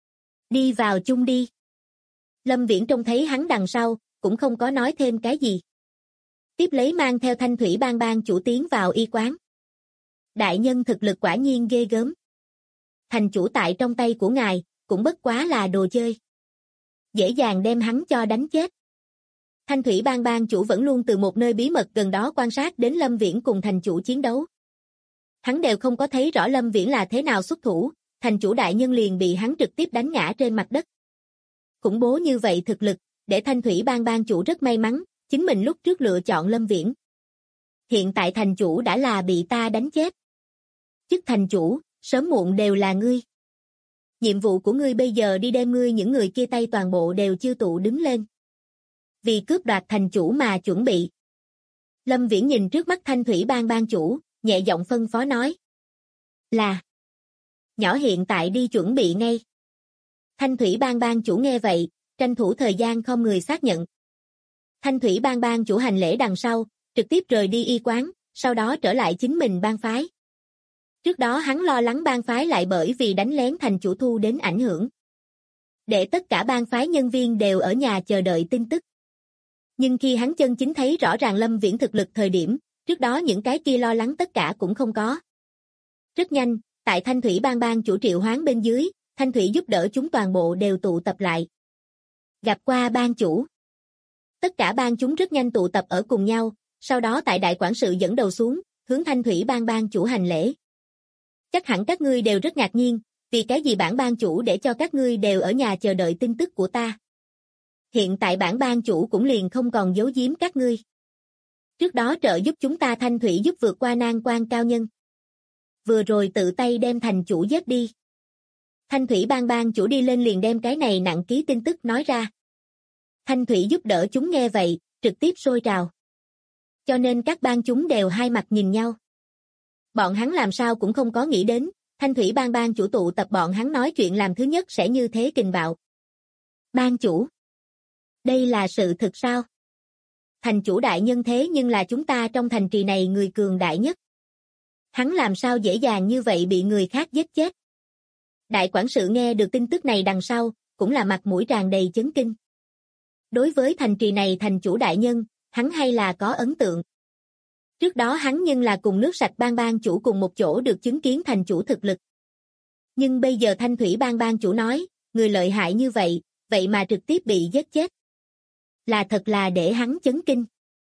Đi vào chung đi. Lâm Viễn trông thấy hắn đằng sau, cũng không có nói thêm cái gì. Tiếp lấy mang theo Thanh Thủy Bang bang chủ tiến vào y quán. Đại nhân thực lực quả nhiên ghê gớm. Thành chủ tại trong tay của ngài, cũng bất quá là đồ chơi. Dễ dàng đem hắn cho đánh chết. Thanh Thủy Bang bang chủ vẫn luôn từ một nơi bí mật gần đó quan sát đến Lâm Viễn cùng thành chủ chiến đấu. Hắn đều không có thấy rõ Lâm Viễn là thế nào xuất thủ, thành chủ đại nhân liền bị hắn trực tiếp đánh ngã trên mặt đất. Khủng bố như vậy thực lực, để Thanh Thủy Bang bang chủ rất may mắn, chính mình lúc trước lựa chọn Lâm Viễn. Hiện tại thành chủ đã là bị ta đánh chết. Chức thành chủ, sớm muộn đều là ngươi. Nhiệm vụ của ngươi bây giờ đi đem ngươi những người kia tay toàn bộ đều chiêu tụ đứng lên. Vì cướp đoạt thành chủ mà chuẩn bị. Lâm Viễn nhìn trước mắt Thanh Thủy Bang bang chủ, nhẹ giọng phân phó nói. Là. Nhỏ hiện tại đi chuẩn bị ngay. Thanh Thủy Bang bang chủ nghe vậy, tranh thủ thời gian không người xác nhận. Thanh Thủy Bang bang chủ hành lễ đằng sau, trực tiếp rời đi y quán, sau đó trở lại chính mình bang phái. Trước đó hắn lo lắng bang phái lại bởi vì đánh lén thành chủ thu đến ảnh hưởng. Để tất cả bang phái nhân viên đều ở nhà chờ đợi tin tức. Nhưng khi hắn chân chính thấy rõ ràng Lâm Viễn thực lực thời điểm, trước đó những cái kia lo lắng tất cả cũng không có. Rất nhanh, tại Thanh Thủy bang chủ triệu hoán bên dưới, Thanh Thủy giúp đỡ chúng toàn bộ đều tụ tập lại. Gặp qua bang chủ. Tất cả bang chúng rất nhanh tụ tập ở cùng nhau, sau đó tại đại quản sự dẫn đầu xuống, hướng Thanh Thủy bang chủ hành lễ. Chắc hẳn các ngươi đều rất ngạc nhiên, vì cái gì bản bang chủ để cho các ngươi đều ở nhà chờ đợi tin tức của ta. Hiện tại bản bang chủ cũng liền không còn giấu giếm các ngươi. Trước đó trợ giúp chúng ta Thanh Thủy giúp vượt qua nan quan cao nhân. Vừa rồi tự tay đem thành chủ giết đi. Thanh Thủy bang chủ đi lên liền đem cái này nặng ký tin tức nói ra. Thanh Thủy giúp đỡ chúng nghe vậy, trực tiếp sôi trào. Cho nên các bang chúng đều hai mặt nhìn nhau. Bọn hắn làm sao cũng không có nghĩ đến, Thanh Thủy bang chủ tụ tập bọn hắn nói chuyện làm thứ nhất sẽ như thế kình bạo. Bang chủ. Đây là sự thực sao? Thành chủ đại nhân thế nhưng là chúng ta trong thành trì này người cường đại nhất. Hắn làm sao dễ dàng như vậy bị người khác giết chết? Đại quản sự nghe được tin tức này đằng sau, cũng là mặt mũi tràn đầy chấn kinh. Đối với thành trì này thành chủ đại nhân, hắn hay là có ấn tượng. Trước đó hắn nhưng là cùng nước sạch bang chủ cùng một chỗ được chứng kiến thành chủ thực lực. Nhưng bây giờ Thanh Thủy bang chủ nói, người lợi hại như vậy, vậy mà trực tiếp bị giết chết. Là thật là để hắn chấn kinh.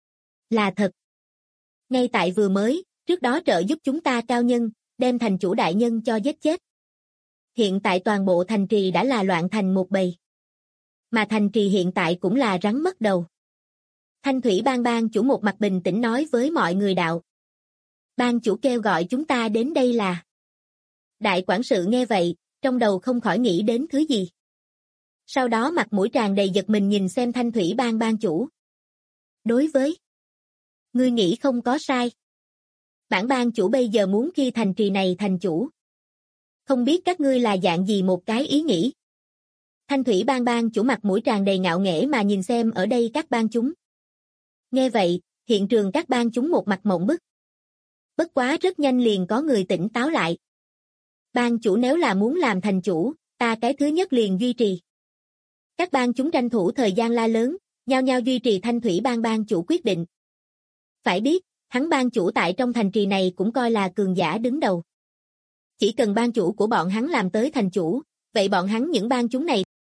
Là thật. Ngay tại vừa mới, trước đó trợ giúp chúng ta cao nhân, đem thành chủ đại nhân cho giết chết. Hiện tại toàn bộ thành trì đã là loạn thành một bầy. Mà thành trì hiện tại cũng là rắn mất đầu. Thanh Thủy bang chủ một mặt bình tĩnh nói với mọi người đạo. Bang chủ kêu gọi chúng ta đến đây là. Đại quản sự nghe vậy, trong đầu không khỏi nghĩ đến thứ gì. Sau đó mặt mũi tràn đầy giật mình nhìn xem Thanh Thủy bang chủ. Đối với ngươi nghĩ không có sai. Bản bang chủ bây giờ muốn khi thành trì này thành chủ. Không biết các ngươi là dạng gì một cái ý nghĩ. Thanh Thủy bang chủ mặt mũi tràn đầy ngạo nghễ mà nhìn xem ở đây các bang chúng. Nghe vậy, hiện trường các bang chúng một mặt mộng bức. Bất quá rất nhanh liền có người tỉnh táo lại. Bang chủ nếu là muốn làm thành chủ, ta cái thứ nhất liền duy trì. Các bang chúng tranh thủ thời gian la lớn, nhao nhao duy trì Thanh Thủy bang chủ quyết định. Phải biết, hắn bang chủ tại trong thành trì này cũng coi là cường giả đứng đầu. Chỉ cần bang chủ của bọn hắn làm tới thành chủ, vậy bọn hắn những bang chúng này.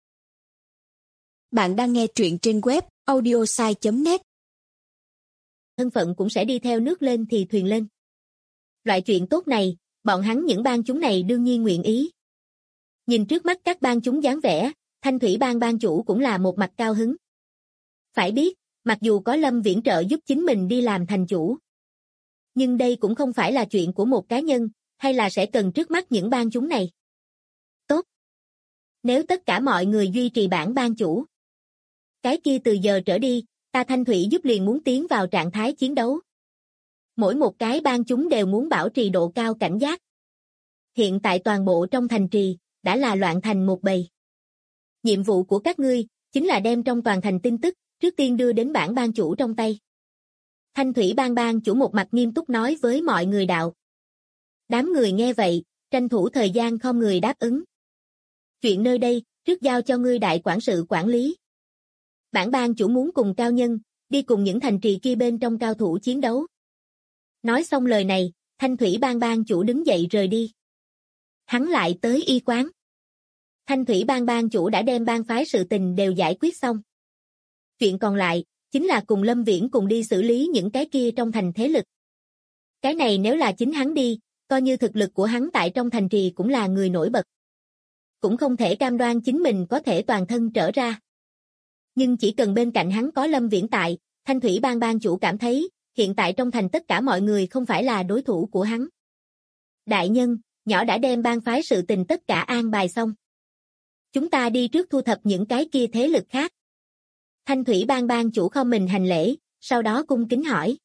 Bạn đang nghe truyện trên web audiosai.net. Thân phận cũng sẽ đi theo nước lên thì thuyền lên. Loại chuyện tốt này, bọn hắn những bang chúng này đương nhiên nguyện ý. Nhìn trước mắt các bang chúng dáng vẻ, Thanh Thủy bang chủ cũng là một mặt cao hứng. Phải biết, mặc dù có Lâm Viễn trợ giúp chính mình đi làm thành chủ. Nhưng đây cũng không phải là chuyện của một cá nhân, hay là sẽ cần trước mắt những bang chúng này. Tốt. Nếu tất cả mọi người duy trì bản bang chủ. Cái kia từ giờ trở đi, ta Thanh Thủy giúp liền muốn tiến vào trạng thái chiến đấu. Mỗi một cái bang chúng đều muốn bảo trì độ cao cảnh giác. Hiện tại toàn bộ trong thành trì, đã là loạn thành một bầy. Nhiệm vụ của các ngươi, chính là đem trong toàn thành tin tức, trước tiên đưa đến bản bang chủ trong tay. Thanh Thủy bang chủ một mặt nghiêm túc nói với mọi người đạo. Đám người nghe vậy, tranh thủ thời gian không người đáp ứng. Chuyện nơi đây, trước giao cho ngươi đại quản sự quản lý. Bản bang chủ muốn cùng cao nhân, đi cùng những thành trì kia bên trong cao thủ chiến đấu. Nói xong lời này, Thanh Thủy bang chủ đứng dậy rời đi. Hắn lại tới y quán. Thanh Thủy bang chủ đã đem bang phái sự tình đều giải quyết xong. Chuyện còn lại, chính là cùng Lâm Viễn cùng đi xử lý những cái kia trong thành thế lực. Cái này nếu là chính hắn đi, coi như thực lực của hắn tại trong thành trì cũng là người nổi bật. Cũng không thể cam đoan chính mình có thể toàn thân trở ra. Nhưng chỉ cần bên cạnh hắn có Lâm Viễn tại, Thanh Thủy bang chủ cảm thấy, hiện tại trong thành tất cả mọi người không phải là đối thủ của hắn. Đại nhân, nhỏ đã đem bang phái sự tình tất cả an bài xong. Chúng ta đi trước thu thập những cái kia thế lực khác. Thanh Thủy bang chủ không mình hành lễ, sau đó cung kính hỏi.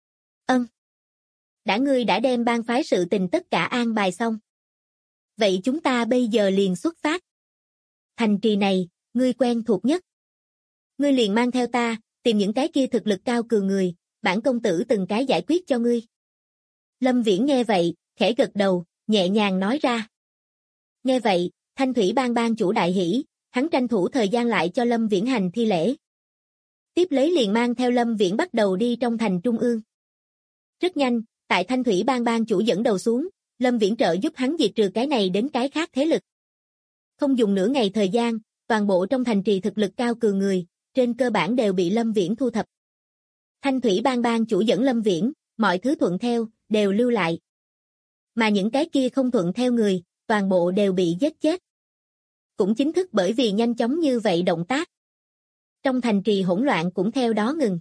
Ngươi đã đem bang phái sự tình tất cả an bài xong. Vậy chúng ta bây giờ liền xuất phát. Thành trì này, ngươi quen thuộc nhất. Ngươi liền mang theo ta, tìm những cái kia thực lực cao cường người, bản công tử từng cái giải quyết cho ngươi. Lâm Viễn nghe vậy, khẽ gật đầu, nhẹ nhàng nói ra. Nghe vậy, Thanh Thủy Bang bang chủ đại hỉ, hắn tranh thủ thời gian lại cho Lâm Viễn hành thi lễ. Tiếp lấy liền mang theo Lâm Viễn bắt đầu đi trong thành trung ương. Rất nhanh, tại Thanh Thủy Bang bang chủ dẫn đầu xuống, Lâm Viễn trợ giúp hắn diệt trừ cái này đến cái khác thế lực. Không dùng nửa ngày thời gian, toàn bộ trong thành trì thực lực cao cường người, trên cơ bản đều bị Lâm Viễn thu thập. Thanh Thủy Bang bang chủ dẫn Lâm Viễn, mọi thứ thuận theo, đều lưu lại. Mà những cái kia không thuận theo người, toàn bộ đều bị giết chết. Cũng chính thức bởi vì nhanh chóng như vậy động tác. Trong thành trì hỗn loạn cũng theo đó ngừng.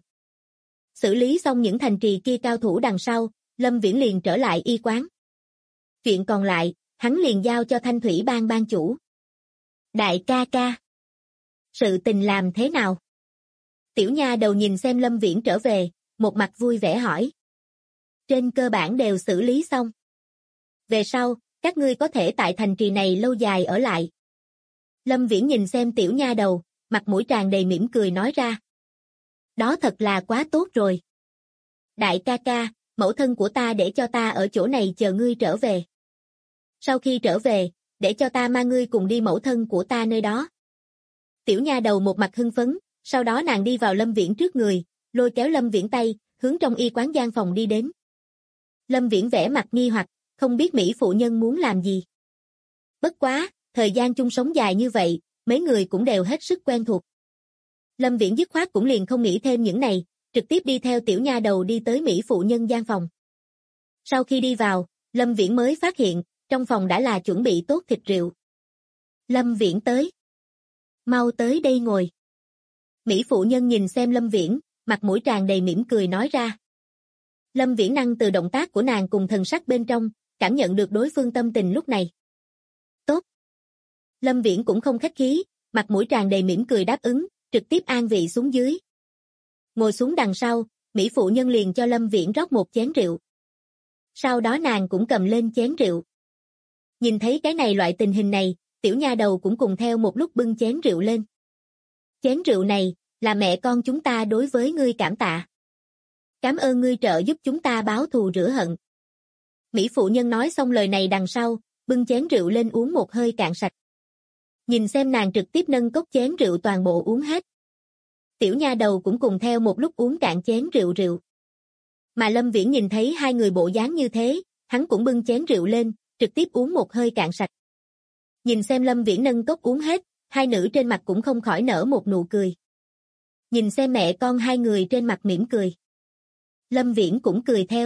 Xử lý xong những thành trì kia cao thủ đằng sau, Lâm Viễn liền trở lại y quán. Chuyện còn lại, hắn liền giao cho Thanh Thủy Bang bang chủ. Đại ca ca. Sự tình làm thế nào? Tiểu nha đầu nhìn xem Lâm Viễn trở về, một mặt vui vẻ hỏi. Trên cơ bản đều xử lý xong. Về sau, các ngươi có thể tại thành trì này lâu dài ở lại. Lâm Viễn nhìn xem tiểu nha đầu, mặt mũi tràn đầy mỉm cười nói ra. Đó thật là quá tốt rồi. Đại ca ca, mẫu thân của ta để cho ta ở chỗ này chờ ngươi trở về. Sau khi trở về, để cho ta mang ngươi cùng đi mẫu thân của ta nơi đó. Tiểu nha đầu một mặt hưng phấn, sau đó nàng đi vào Lâm Viễn trước người, lôi kéo Lâm Viễn tay, hướng trong y quán gian phòng đi đến. Lâm Viễn vẻ mặt nghi hoặc, không biết Mỹ phụ nhân muốn làm gì. Bất quá, thời gian chung sống dài như vậy, mấy người cũng đều hết sức quen thuộc. Lâm Viễn dứt khoát cũng liền không nghĩ thêm những này, trực tiếp đi theo tiểu nha đầu đi tới Mỹ phụ nhân gian phòng. Sau khi đi vào, Lâm Viễn mới phát hiện, trong phòng đã là chuẩn bị tốt thịt rượu. Lâm Viễn tới. Mau tới đây ngồi. Mỹ phụ nhân nhìn xem Lâm Viễn, mặt mũi tràn đầy mỉm cười nói ra. Lâm Viễn năng từ động tác của nàng cùng thần sắc bên trong, cảm nhận được đối phương tâm tình lúc này. Tốt. Lâm Viễn cũng không khách khí, mặt mũi tràn đầy mỉm cười đáp ứng, trực tiếp an vị xuống dưới. Ngồi xuống đằng sau, Mỹ phụ nhân liền cho Lâm Viễn rót một chén rượu. Sau đó nàng cũng cầm lên chén rượu. Nhìn thấy cái này loại tình hình này, tiểu nha đầu cũng cùng theo một lúc bưng chén rượu lên. Chén rượu này, là mẹ con chúng ta đối với ngươi cảm tạ. Cảm ơn ngươi trợ giúp chúng ta báo thù rửa hận. Mỹ phụ nhân nói xong lời này đằng sau, bưng chén rượu lên uống một hơi cạn sạch. Nhìn xem nàng trực tiếp nâng cốc chén rượu toàn bộ uống hết. Tiểu nha đầu cũng cùng theo một lúc uống cạn chén rượu. Mà Lâm Viễn nhìn thấy hai người bộ dáng như thế, hắn cũng bưng chén rượu lên, trực tiếp uống một hơi cạn sạch. Nhìn xem Lâm Viễn nâng cốc uống hết, hai nữ trên mặt cũng không khỏi nở một nụ cười. Nhìn xem mẹ con hai người trên mặt mỉm cười. Lâm Viễn cũng cười theo.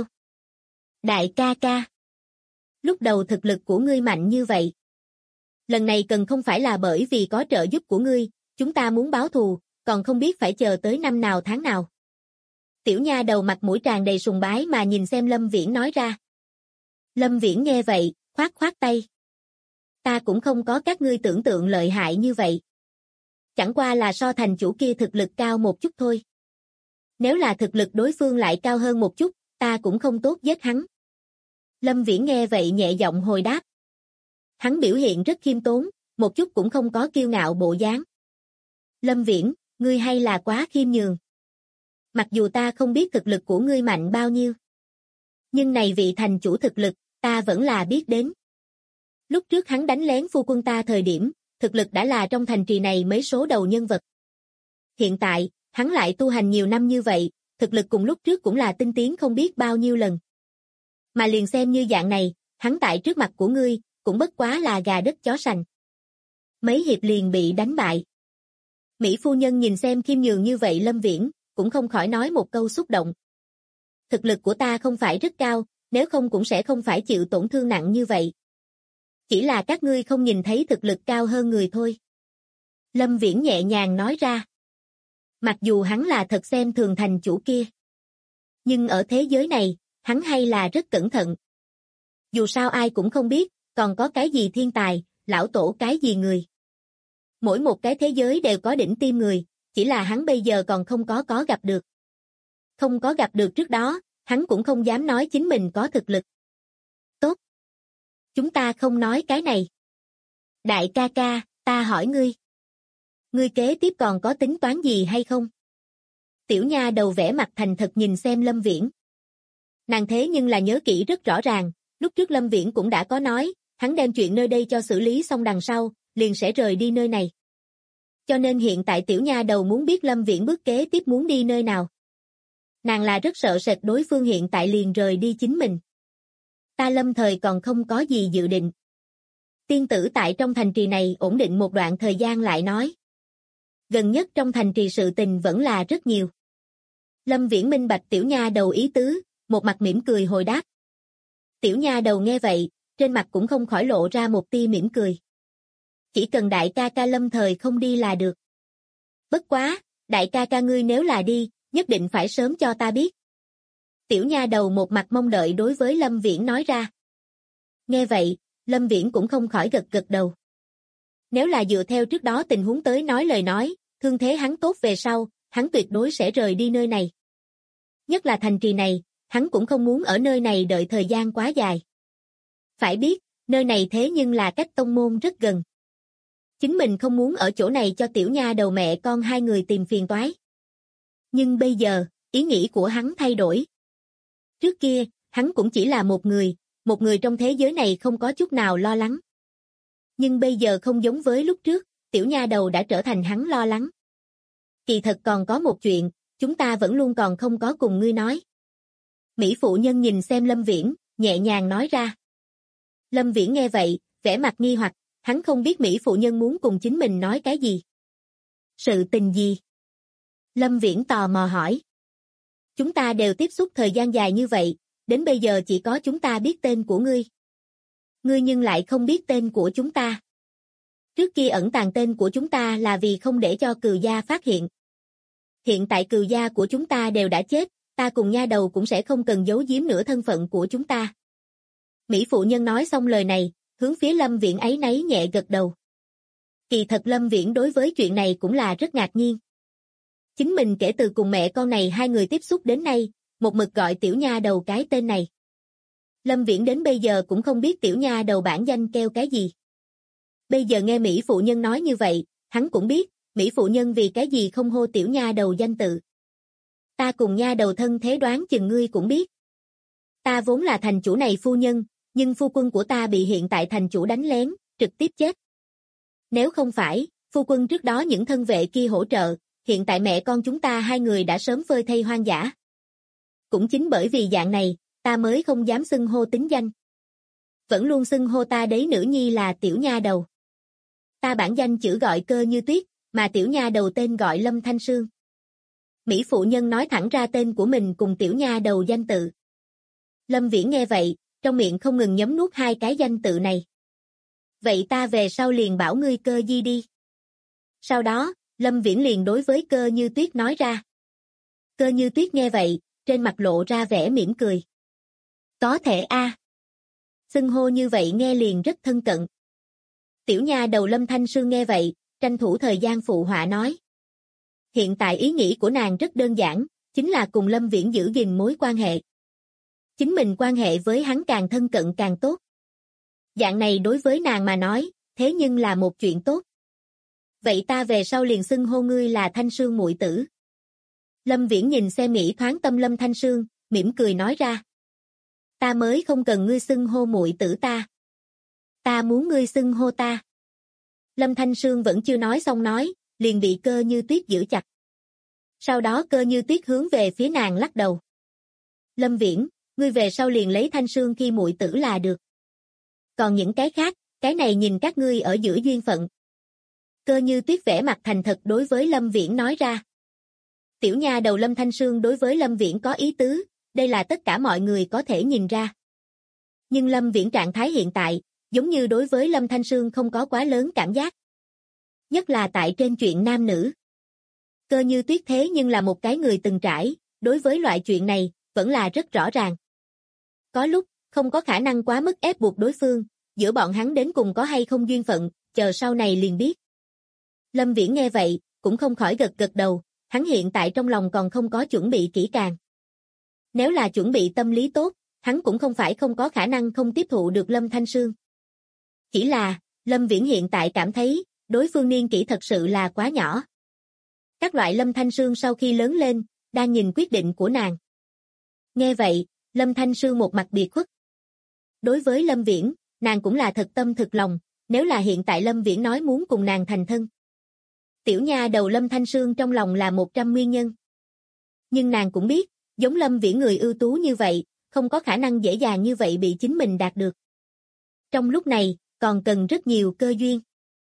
Đại ca ca. Lúc đầu thực lực của ngươi mạnh như vậy. Lần này cần không phải là bởi vì có trợ giúp của ngươi, chúng ta muốn báo thù, còn không biết phải chờ tới năm nào tháng nào. Tiểu nha đầu mặt mũi tràn đầy sùng bái mà nhìn xem Lâm Viễn nói ra. Lâm Viễn nghe vậy, khoát khoát tay. Ta cũng không có các ngươi tưởng tượng lợi hại như vậy. Chẳng qua là so thành chủ kia thực lực cao một chút thôi. Nếu là thực lực đối phương lại cao hơn một chút, ta cũng không tốt giết hắn. Lâm Viễn nghe vậy nhẹ giọng hồi đáp. Hắn biểu hiện rất khiêm tốn, một chút cũng không có kiêu ngạo bộ dáng. Lâm Viễn, ngươi hay là quá khiêm nhường. Mặc dù ta không biết thực lực của ngươi mạnh bao nhiêu. Nhưng này vị thành chủ thực lực, ta vẫn là biết đến. Lúc trước hắn đánh lén phu quân ta thời điểm, thực lực đã là trong thành trì này mấy số đầu nhân vật. Hiện tại, hắn lại tu hành nhiều năm như vậy, thực lực cùng lúc trước cũng là tinh tiến không biết bao nhiêu lần. Mà liền xem như dạng này, hắn tại trước mặt của ngươi, cũng bất quá là gà đất chó sành. Mấy hiệp liền bị đánh bại. Mỹ phu nhân nhìn xem khiêm nhường như vậy Lâm Viễn, cũng không khỏi nói một câu xúc động. Thực lực của ta không phải rất cao, nếu không cũng sẽ không phải chịu tổn thương nặng như vậy. Chỉ là các ngươi không nhìn thấy thực lực cao hơn người thôi. Lâm Viễn nhẹ nhàng nói ra. Mặc dù hắn là thật xem thường thành chủ kia. Nhưng ở thế giới này, hắn hay là rất cẩn thận. Dù sao ai cũng không biết, còn có cái gì thiên tài, lão tổ cái gì người. Mỗi một cái thế giới đều có đỉnh tiêm người, chỉ là hắn bây giờ còn không có gặp được. Không có gặp được trước đó, hắn cũng không dám nói chính mình có thực lực. Tốt. Chúng ta không nói cái này. Đại ca ca, ta hỏi ngươi. Ngươi kế tiếp còn có tính toán gì hay không? Tiểu nha đầu vẻ mặt thành thật nhìn xem Lâm Viễn. Nàng thế nhưng là nhớ kỹ rất rõ ràng, lúc trước Lâm Viễn cũng đã có nói, hắn đem chuyện nơi đây cho xử lý xong đằng sau, liền sẽ rời đi nơi này. Cho nên hiện tại tiểu nha đầu muốn biết Lâm Viễn bước kế tiếp muốn đi nơi nào. Nàng là rất sợ sệt đối phương hiện tại liền rời đi chính mình. Ta lâm thời còn không có gì dự định. Tiên tử tại trong thành trì này ổn định một đoạn thời gian lại nói. Gần nhất trong thành trì sự tình vẫn là rất nhiều. Lâm Viễn minh bạch tiểu nha đầu ý tứ, một mặt mỉm cười hồi đáp. Tiểu nha đầu nghe vậy, trên mặt cũng không khỏi lộ ra một tia mỉm cười. Chỉ cần đại ca ca lâm thời không đi là được. Bất quá, đại ca ca ngươi nếu là đi, nhất định phải sớm cho ta biết. Tiểu nha đầu một mặt mong đợi đối với Lâm Viễn nói ra. Nghe vậy, Lâm Viễn cũng không khỏi gật gật đầu. Nếu là dựa theo trước đó tình huống tới nói lời nói, thương thế hắn tốt về sau, hắn tuyệt đối sẽ rời đi nơi này. Nhất là thành trì này, hắn cũng không muốn ở nơi này đợi thời gian quá dài. Phải biết, nơi này thế nhưng là cách tông môn rất gần. Chính mình không muốn ở chỗ này cho tiểu nha đầu mẹ con hai người tìm phiền toái. Nhưng bây giờ, ý nghĩ của hắn thay đổi. Trước kia, hắn cũng chỉ là một người trong thế giới này không có chút nào lo lắng. Nhưng bây giờ không giống với lúc trước, tiểu nha đầu đã trở thành hắn lo lắng. Kỳ thật còn có một chuyện, chúng ta vẫn luôn còn không có cùng ngươi nói. Mỹ phụ nhân nhìn xem Lâm Viễn, nhẹ nhàng nói ra. Lâm Viễn nghe vậy, vẻ mặt nghi hoặc, hắn không biết Mỹ phụ nhân muốn cùng chính mình nói cái gì. Sự tình gì? Lâm Viễn tò mò hỏi. Chúng ta đều tiếp xúc thời gian dài như vậy, đến bây giờ chỉ có chúng ta biết tên của ngươi. Ngươi nhưng lại không biết tên của chúng ta. Trước kia ẩn tàng tên của chúng ta là vì không để cho cừu gia phát hiện. Hiện tại cừu gia của chúng ta đều đã chết, ta cùng nha đầu cũng sẽ không cần giấu giếm nữa thân phận của chúng ta. Mỹ phụ nhân nói xong lời này, hướng phía Lâm Viễn áy náy nhẹ gật đầu. Kỳ thật Lâm Viễn đối với chuyện này cũng là rất ngạc nhiên. Chính mình kể từ cùng mẹ con này hai người tiếp xúc đến nay, một mực gọi tiểu nha đầu cái tên này. Lâm Viễn đến bây giờ cũng không biết tiểu nha đầu bản danh kêu cái gì. Bây giờ nghe Mỹ phụ nhân nói như vậy, hắn cũng biết, Mỹ phụ nhân vì cái gì không hô tiểu nha đầu danh tự. Ta cùng nha đầu thân thế đoán chừng ngươi cũng biết. Ta vốn là thành chủ này phu nhân, nhưng phu quân của ta bị hiện tại thành chủ đánh lén, trực tiếp chết. Nếu không phải, phu quân trước đó những thân vệ kia hỗ trợ, hiện tại mẹ con chúng ta hai người đã sớm phơi thây hoang dã. Cũng chính bởi vì dạng này, ta mới không dám xưng hô tính danh. Vẫn luôn xưng hô ta đấy nữ nhi là tiểu nha đầu. Ta bản danh chữ gọi Cơ Như Tuyết, mà tiểu nha đầu tên gọi Lâm Thanh Sương. Mỹ phụ nhân nói thẳng ra tên của mình cùng tiểu nha đầu danh tự. Lâm Viễn nghe vậy, trong miệng không ngừng nhấm nuốt hai cái danh tự này. Vậy ta về sau liền bảo ngươi Cơ Di đi. Sau đó, Lâm Viễn liền đối với Cơ Như Tuyết nói ra. Cơ Như Tuyết nghe vậy, trên mặt lộ ra vẻ mỉm cười. Có thể a. Xưng hô như vậy nghe liền rất thân cận. Tiểu nha đầu Lâm Thanh Sương nghe vậy, tranh thủ thời gian phụ họa nói. Hiện tại ý nghĩ của nàng rất đơn giản, chính là cùng Lâm Viễn giữ gìn mối quan hệ. Chính mình quan hệ với hắn càng thân cận càng tốt. Dạng này đối với nàng mà nói, thế nhưng là một chuyện tốt. Vậy ta về sau liền xưng hô ngươi là Thanh Sương muội tử. Lâm Viễn nhìn xem nghĩ thoáng tâm Lâm Thanh Sương, mỉm cười nói ra. Ta mới không cần ngươi xưng hô muội tử ta. Ta muốn ngươi xưng hô ta. Lâm Thanh Sương vẫn chưa nói xong nói, liền bị Cơ Như Tuyết giữ chặt. Sau đó Cơ Như Tuyết hướng về phía nàng lắc đầu. Lâm Viễn, ngươi về sau liền lấy Thanh Sương khi muội tử là được. Còn những cái khác, cái này nhìn các ngươi ở giữa duyên phận. Cơ Như Tuyết vẻ mặt thành thật đối với Lâm Viễn nói ra. Tiểu nha đầu Lâm Thanh Sương đối với Lâm Viễn có ý tứ, đây là tất cả mọi người có thể nhìn ra. Nhưng Lâm Viễn trạng thái hiện tại, giống như đối với Lâm Thanh Sương không có quá lớn cảm giác. Nhất là tại trên chuyện nam nữ. Cơ Như Tuyết thế nhưng là một cái người từng trải, đối với loại chuyện này, vẫn là rất rõ ràng. Có lúc, không có khả năng quá mức ép buộc đối phương, giữa bọn hắn đến cùng có hay không duyên phận, chờ sau này liền biết. Lâm Viễn nghe vậy, cũng không khỏi gật gật đầu, hắn hiện tại trong lòng còn không có chuẩn bị kỹ càng. Nếu là chuẩn bị tâm lý tốt, hắn cũng không phải không có khả năng không tiếp thụ được Lâm Thanh Sương. Chỉ là, Lâm Viễn hiện tại cảm thấy, đối phương niên kỷ thật sự là quá nhỏ. Các loại Lâm Thanh Sương sau khi lớn lên, đang nhìn quyết định của nàng. Nghe vậy, Lâm Thanh Sương một mặt biệt khuất. Đối với Lâm Viễn, nàng cũng là thật tâm thực lòng, nếu là hiện tại Lâm Viễn nói muốn cùng nàng thành thân. Tiểu nha đầu Lâm Thanh Sương trong lòng là 100 nguyên nhân. Nhưng nàng cũng biết, giống Lâm Viễn người ưu tú như vậy, không có khả năng dễ dàng như vậy bị chính mình đạt được. Trong lúc này, còn cần rất nhiều cơ duyên.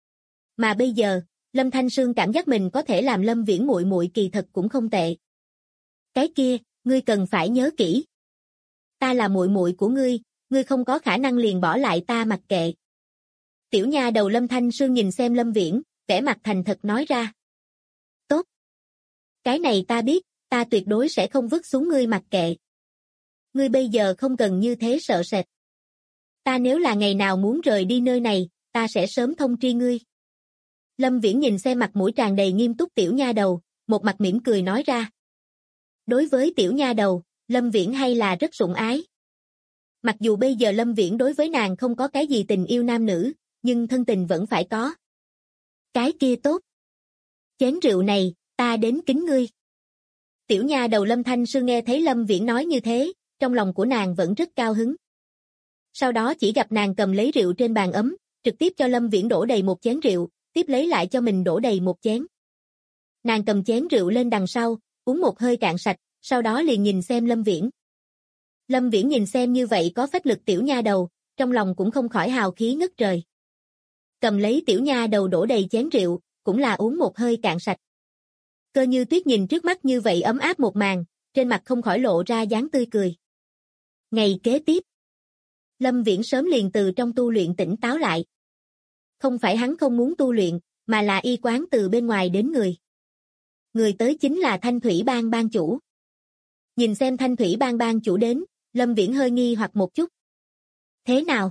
Mà bây giờ, Lâm Thanh Sương cảm giác mình có thể làm Lâm Viễn muội muội kỳ thật cũng không tệ. Cái kia, ngươi cần phải nhớ kỹ. Ta là muội muội của ngươi, ngươi không có khả năng liền bỏ lại ta mặc kệ. Tiểu nha đầu Lâm Thanh Sương nhìn xem Lâm Viễn, vẻ mặt thành thật nói ra. Tốt. Cái này ta biết, ta tuyệt đối sẽ không vứt xuống ngươi mặc kệ. Ngươi bây giờ không cần như thế sợ sệt. Ta nếu là ngày nào muốn rời đi nơi này, ta sẽ sớm thông tri ngươi. Lâm Viễn nhìn xem mặt mũi tràn đầy nghiêm túc tiểu nha đầu, một mặt mỉm cười nói ra. Đối với tiểu nha đầu, Lâm Viễn hay là rất sủng ái. Mặc dù bây giờ Lâm Viễn đối với nàng không có cái gì tình yêu nam nữ, nhưng thân tình vẫn phải có. Cái kia tốt. Chén rượu này, ta đến kính ngươi. Tiểu nha đầu Lâm Thanh Sương nghe thấy Lâm Viễn nói như thế, trong lòng của nàng vẫn rất cao hứng. Sau đó chỉ gặp nàng cầm lấy rượu trên bàn ấm, trực tiếp cho Lâm Viễn đổ đầy một chén rượu, tiếp lấy lại cho mình đổ đầy một chén. Nàng cầm chén rượu lên đằng sau, uống một hơi cạn sạch, sau đó liền nhìn xem Lâm Viễn. Lâm Viễn nhìn xem như vậy có phách lực tiểu nha đầu, trong lòng cũng không khỏi hào khí ngất trời. Cầm lấy tiểu nha đầu đổ đầy chén rượu, cũng là uống một hơi cạn sạch. Cơ Như Tuyết nhìn trước mắt như vậy ấm áp một màn, trên mặt không khỏi lộ ra dáng tươi cười. Ngày kế tiếp, Lâm Viễn sớm liền từ trong tu luyện tỉnh táo lại. Không phải hắn không muốn tu luyện, mà là y quán từ bên ngoài đến người. Người tới chính là Thanh Thủy Bang bang chủ. Nhìn xem Thanh Thủy Bang bang chủ đến, Lâm Viễn hơi nghi hoặc một chút. Thế nào?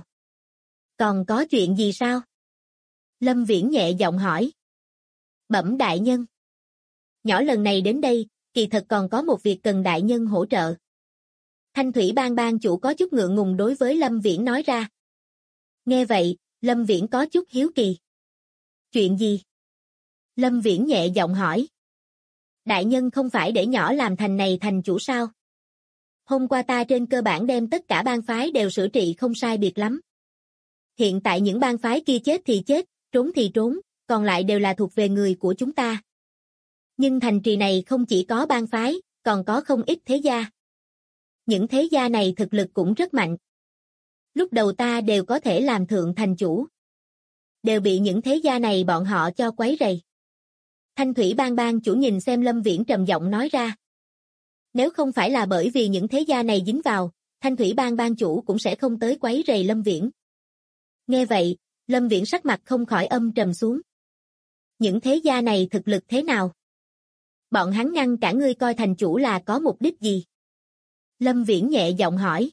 Còn có chuyện gì sao? Lâm Viễn nhẹ giọng hỏi. Bẩm đại nhân. Nhỏ lần này đến đây, kỳ thật còn có một việc cần đại nhân hỗ trợ. Thanh Thủy Bang bang chủ có chút ngượng ngùng đối với Lâm Viễn nói ra. Nghe vậy, Lâm Viễn có chút hiếu kỳ. Chuyện gì? Lâm Viễn nhẹ giọng hỏi. Đại nhân không phải để nhỏ làm thành này thành chủ sao? Hôm qua ta trên cơ bản đem tất cả bang phái đều sửa trị không sai biệt lắm. Hiện tại những bang phái kia chết thì chết, trốn thì trốn, còn lại đều là thuộc về người của chúng ta. Nhưng thành trì này không chỉ có bang phái, còn có không ít thế gia. Những thế gia này thực lực cũng rất mạnh. Lúc đầu ta đều có thể làm thượng thành chủ. Đều bị những thế gia này bọn họ cho quấy rầy. Thanh Thủy Bang bang chủ nhìn xem Lâm Viễn trầm giọng nói ra. Nếu không phải là bởi vì những thế gia này dính vào, Thanh Thủy Bang bang chủ cũng sẽ không tới quấy rầy Lâm Viễn. Nghe vậy, Lâm Viễn sắc mặt không khỏi âm trầm xuống. Những thế gia này thực lực thế nào? Bọn hắn ngăn cả ngươi coi thành chủ là có mục đích gì? Lâm Viễn nhẹ giọng hỏi.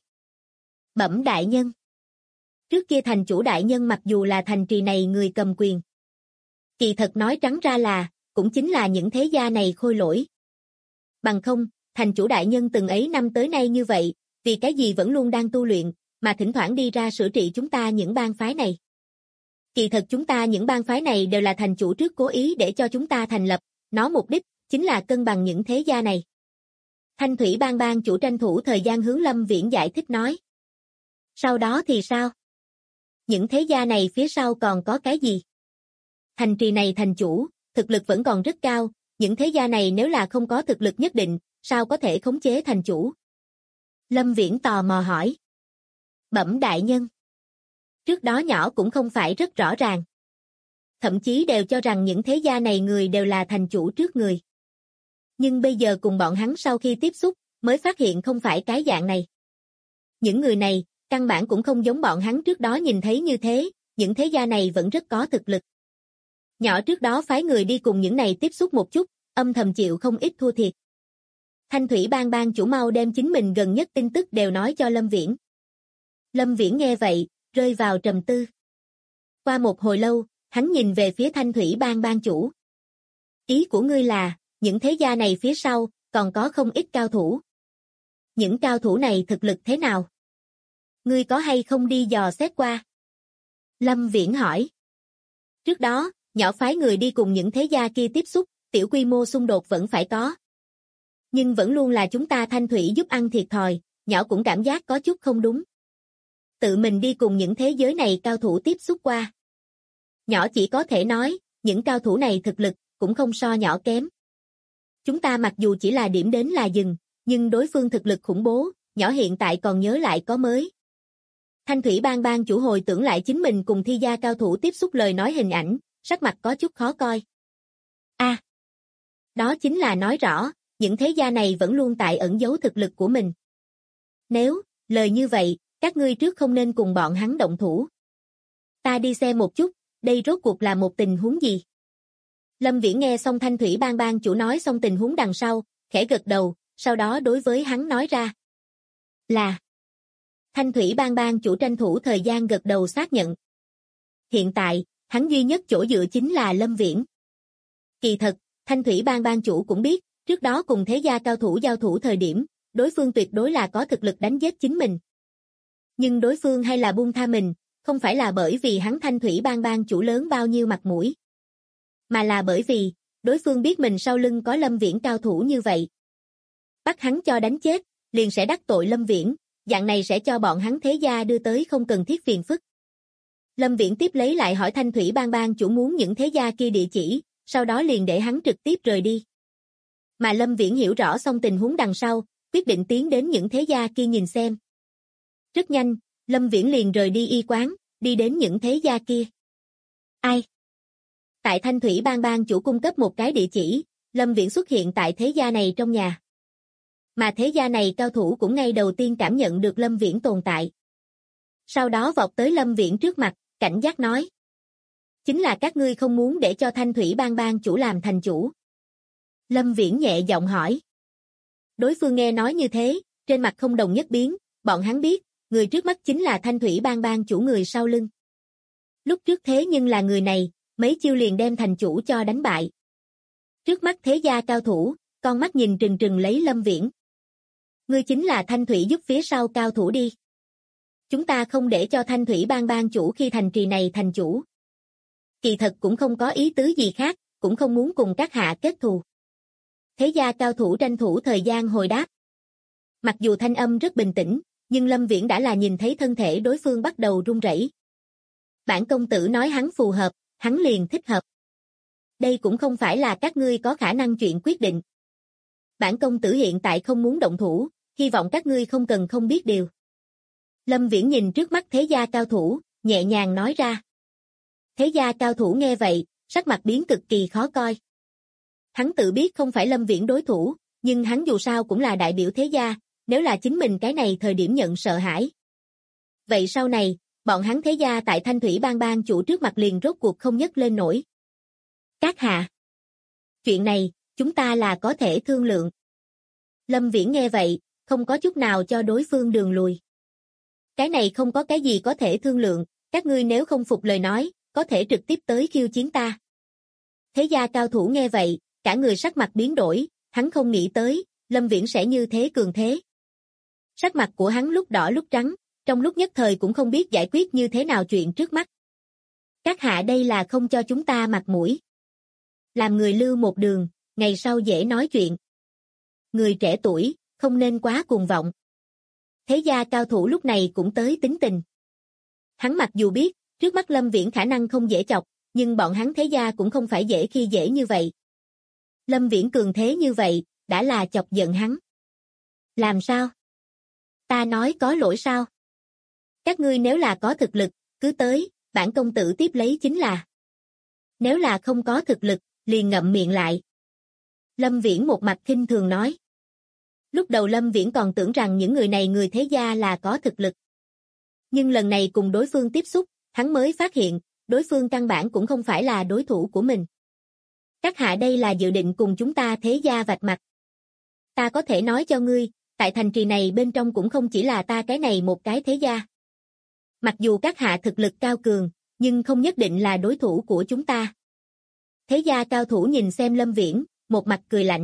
Bẩm đại nhân. Trước kia thành chủ đại nhân mặc dù là thành trì này người cầm quyền. Kỳ thật nói trắng ra là, cũng chính là những thế gia này khôi lỗi. Bằng không, thành chủ đại nhân từng ấy năm tới nay như vậy, vì cái gì vẫn luôn đang tu luyện, mà thỉnh thoảng đi ra sửa trị chúng ta những bang phái này. Kỳ thật chúng ta những bang phái này đều là thành chủ trước cố ý để cho chúng ta thành lập, nó mục đích chính là cân bằng những thế gia này. Thanh Thủy Bang bang chủ tranh thủ thời gian hướng Lâm Viễn giải thích nói. Sau đó thì sao? Những thế gia này phía sau còn có cái gì? Thành trì này thành chủ, thực lực vẫn còn rất cao, những thế gia này nếu là không có thực lực nhất định, sao có thể khống chế thành chủ? Lâm Viễn tò mò hỏi. Bẩm đại nhân. Trước đó nhỏ cũng không phải rất rõ ràng. Thậm chí đều cho rằng những thế gia này người đều là thành chủ trước người. Nhưng bây giờ cùng bọn hắn sau khi tiếp xúc, mới phát hiện không phải cái dạng này. Những người này, căn bản cũng không giống bọn hắn trước đó nhìn thấy như thế, những thế gia này vẫn rất có thực lực. Nhỏ trước đó phái người đi cùng những này tiếp xúc một chút, âm thầm chịu không ít thua thiệt. Thanh Thủy Bang bang chủ mau đem chính mình gần nhất tin tức đều nói cho Lâm Viễn. Lâm Viễn nghe vậy, rơi vào trầm tư. Qua một hồi lâu, hắn nhìn về phía Thanh Thủy Bang bang chủ. Ý của ngươi là, những thế gia này phía sau, còn có không ít cao thủ. Những cao thủ này thực lực thế nào? Ngươi có hay không đi dò xét qua? Lâm Viễn hỏi. Trước đó, nhỏ phái người đi cùng những thế gia kia tiếp xúc, tiểu quy mô xung đột vẫn phải có. Nhưng vẫn luôn là chúng ta Thanh Thủy giúp ăn thiệt thòi, nhỏ cũng cảm giác có chút không đúng. Tự mình đi cùng những thế giới này cao thủ tiếp xúc qua. Nhỏ chỉ có thể nói, những cao thủ này thực lực, cũng không so nhỏ kém. Chúng ta mặc dù chỉ là điểm đến là dừng, nhưng đối phương thực lực khủng bố, nhỏ hiện tại còn nhớ lại có mới. Thanh Thủy Bang bang chủ hồi tưởng lại chính mình cùng thi gia cao thủ tiếp xúc lời nói hình ảnh, sắc mặt có chút khó coi. Đó chính là nói rõ, những thế gia này vẫn luôn tại ẩn giấu thực lực của mình. Nếu, lời như vậy, các ngươi trước không nên cùng bọn hắn động thủ. Ta đi xem một chút, đây rốt cuộc là một tình huống gì? Lâm Viễn nghe xong Thanh Thủy Bang bang chủ nói xong tình huống đằng sau, khẽ gật đầu, sau đó đối với hắn nói ra. Là. Thanh Thủy Bang bang chủ tranh thủ thời gian gật đầu xác nhận. Hiện tại, hắn duy nhất chỗ dựa chính là Lâm Viễn. Kỳ thật, Thanh Thủy Bang bang chủ cũng biết, trước đó cùng thế gia cao thủ giao thủ thời điểm, đối phương tuyệt đối là có thực lực đánh giết chính mình. Nhưng đối phương hay là buông tha mình, không phải là bởi vì hắn Thanh Thủy Bang bang chủ lớn bao nhiêu mặt mũi, mà là bởi vì, đối phương biết mình sau lưng có Lâm Viễn cao thủ như vậy. Bắt hắn cho đánh chết, liền sẽ đắc tội Lâm Viễn, dạng này sẽ cho bọn hắn thế gia đưa tới không cần thiết phiền phức. Lâm Viễn tiếp lấy lại hỏi Thanh Thủy Bang bang chủ muốn những thế gia kia địa chỉ, sau đó liền để hắn trực tiếp rời đi. Mà Lâm Viễn hiểu rõ xong tình huống đằng sau, quyết định tiến đến những thế gia kia nhìn xem. Rất nhanh, Lâm Viễn liền rời đi y quán, đi đến những thế gia kia. Ai? Tại Thanh Thủy Bang bang chủ cung cấp một cái địa chỉ, Lâm Viễn xuất hiện tại thế gia này trong nhà. Mà thế gia này cao thủ cũng ngay đầu tiên cảm nhận được Lâm Viễn tồn tại. Sau đó vọt tới Lâm Viễn trước mặt, cảnh giác nói. Chính là các ngươi không muốn để cho Thanh Thủy Bang bang chủ làm thành chủ. Lâm Viễn nhẹ giọng hỏi. Đối phương nghe nói như thế, trên mặt không đồng nhất biến, bọn hắn biết, người trước mắt chính là Thanh Thủy Bang bang chủ người sau lưng. Lúc trước thế nhưng là người này, mấy chiêu liền đem thành chủ cho đánh bại. Trước mắt thế gia cao thủ, con mắt nhìn trừng trừng lấy Lâm Viễn. Ngươi chính là Thanh Thủy giúp phía sau cao thủ đi. Chúng ta không để cho Thanh Thủy Bang bang chủ khi thành trì này thành chủ. Kỳ thật cũng không có ý tứ gì khác, cũng không muốn cùng các hạ kết thù. Thế gia cao thủ tranh thủ thời gian hồi đáp. Mặc dù thanh âm rất bình tĩnh, nhưng Lâm Viễn đã là nhìn thấy thân thể đối phương bắt đầu run rẩy. Bản công tử nói hắn phù hợp, hắn liền thích hợp. Đây cũng không phải là các ngươi có khả năng chuyện quyết định. Bản công tử hiện tại không muốn động thủ, hy vọng các ngươi không cần không biết điều. Lâm Viễn nhìn trước mắt thế gia cao thủ, nhẹ nhàng nói ra. Thế gia cao thủ nghe vậy, sắc mặt biến cực kỳ khó coi. Hắn tự biết không phải Lâm Viễn đối thủ, nhưng hắn dù sao cũng là đại biểu thế gia, nếu là chính mình cái này thời điểm nhận sợ hãi. Vậy sau này, bọn hắn thế gia tại Thanh Thủy Bang bang chủ trước mặt liền rốt cuộc không nhấc lên nổi. Các hạ. Chuyện này, chúng ta là có thể thương lượng. Lâm Viễn nghe vậy, không có chút nào cho đối phương đường lùi. Cái này không có cái gì có thể thương lượng, các ngươi nếu không phục lời nói, có thể trực tiếp tới khiêu chiến ta. Thế gia cao thủ nghe vậy, cả người sắc mặt biến đổi, hắn không nghĩ tới, Lâm Viễn sẽ như thế cường thế. Sắc mặt của hắn lúc đỏ lúc trắng, trong lúc nhất thời cũng không biết giải quyết như thế nào chuyện trước mắt. Các hạ đây là không cho chúng ta mặt mũi. Làm người lưu một đường, ngày sau dễ nói chuyện. Người trẻ tuổi, không nên quá cuồng vọng. Thế gia cao thủ lúc này cũng tới tính tình. Hắn mặc dù biết, trước mắt Lâm Viễn khả năng không dễ chọc, nhưng bọn hắn thế gia cũng không phải dễ khi dễ như vậy. Lâm Viễn cường thế như vậy, đã là chọc giận hắn. Làm sao? Ta nói có lỗi sao? Các ngươi nếu là có thực lực, cứ tới, bản công tử tiếp lấy chính là. Nếu là không có thực lực, liền ngậm miệng lại. Lâm Viễn một mặt khinh thường nói. Lúc đầu Lâm Viễn còn tưởng rằng những người này người thế gia là có thực lực. Nhưng lần này cùng đối phương tiếp xúc, hắn mới phát hiện, đối phương căn bản cũng không phải là đối thủ của mình. Các hạ đây là dự định cùng chúng ta thế gia vạch mặt. Ta có thể nói cho ngươi, tại thành trì này bên trong cũng không chỉ là ta cái này một cái thế gia. Mặc dù các hạ thực lực cao cường, nhưng không nhất định là đối thủ của chúng ta. Thế gia cao thủ nhìn xem Lâm Viễn, một mặt cười lạnh.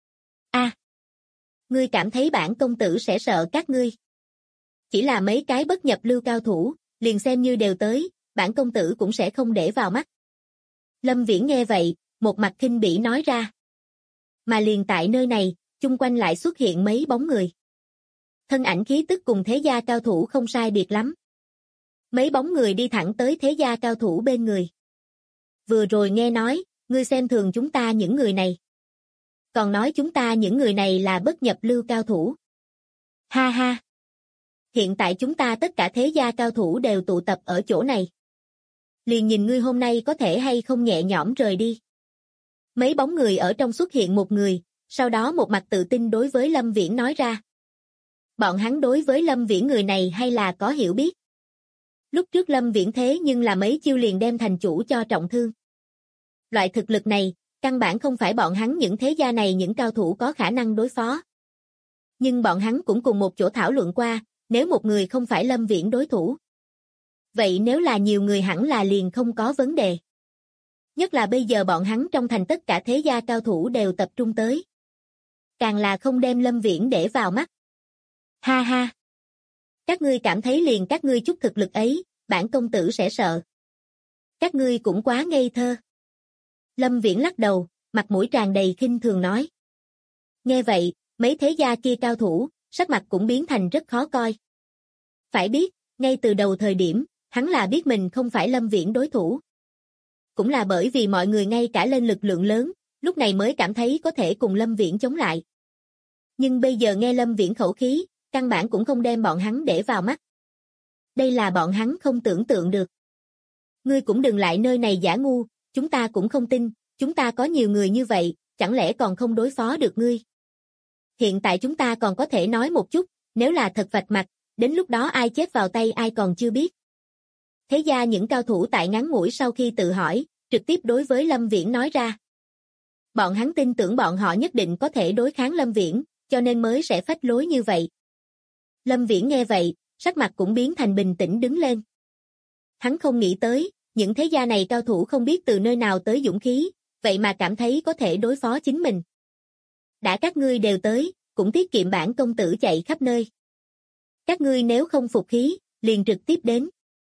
Ngươi cảm thấy bản công tử sẽ sợ các ngươi. Chỉ là mấy cái bất nhập lưu cao thủ, liền xem như đều tới, bản công tử cũng sẽ không để vào mắt. Lâm Viễn nghe vậy, một mặt khinh bỉ nói ra. Mà liền tại nơi này, chung quanh lại xuất hiện mấy bóng người. Thân ảnh khí tức cùng thế gia cao thủ không sai biệt lắm. Mấy bóng người đi thẳng tới thế gia cao thủ bên người. Vừa rồi nghe nói, ngươi xem thường chúng ta những người này. Còn nói chúng ta những người này là bất nhập lưu cao thủ. Ha ha! Hiện tại chúng ta tất cả thế gia cao thủ đều tụ tập ở chỗ này. Liền nhìn ngươi hôm nay có thể hay không nhẹ nhõm rời đi. Mấy bóng người ở trong xuất hiện một người, sau đó một mặt tự tin đối với Lâm Viễn nói ra. Bọn hắn đối với Lâm Viễn người này hay là có hiểu biết. Lúc trước Lâm Viễn thế nhưng là mấy chiêu liền đem thành chủ cho trọng thương. Loại thực lực này, căn bản không phải bọn hắn những thế gia này những cao thủ có khả năng đối phó. Nhưng bọn hắn cũng cùng một chỗ thảo luận qua, nếu một người không phải Lâm Viễn đối thủ. Vậy nếu là nhiều người hẳn là liền không có vấn đề. Nhất là bây giờ bọn hắn trong thành tất cả thế gia cao thủ đều tập trung tới. Càng là không đem Lâm Viễn để vào mắt. Ha ha! Các ngươi cảm thấy liền các ngươi chút thực lực ấy, bản công tử sẽ sợ. Các ngươi cũng quá ngây thơ. Lâm Viễn lắc đầu, mặt mũi tràn đầy khinh thường nói. Nghe vậy, mấy thế gia kia cao thủ, sắc mặt cũng biến thành rất khó coi. Phải biết, ngay từ đầu thời điểm, hắn là biết mình không phải Lâm Viễn đối thủ. Cũng là bởi vì mọi người ngay cả lên lực lượng lớn, lúc này mới cảm thấy có thể cùng Lâm Viễn chống lại. Nhưng bây giờ nghe Lâm Viễn khẩu khí, căn bản cũng không đem bọn hắn để vào mắt. Đây là bọn hắn không tưởng tượng được. Ngươi cũng đừng lại nơi này giả ngu, chúng ta cũng không tin, chúng ta có nhiều người như vậy, chẳng lẽ còn không đối phó được ngươi. Hiện tại chúng ta còn có thể nói một chút, nếu là thật vạch mặt, đến lúc đó ai chết vào tay ai còn chưa biết. Thế gia những cao thủ tại ngắn ngủi sau khi tự hỏi, trực tiếp đối với Lâm Viễn nói ra. Bọn hắn tin tưởng bọn họ nhất định có thể đối kháng Lâm Viễn, cho nên mới sẽ phách lối như vậy. Lâm Viễn nghe vậy, sắc mặt cũng biến thành bình tĩnh đứng lên. Hắn không nghĩ tới, những thế gia này cao thủ không biết từ nơi nào tới dũng khí, vậy mà cảm thấy có thể đối phó chính mình. Đã các ngươi đều tới, cũng tiết kiệm bản công tử chạy khắp nơi. Các ngươi nếu không phục khí, liền trực tiếp đến.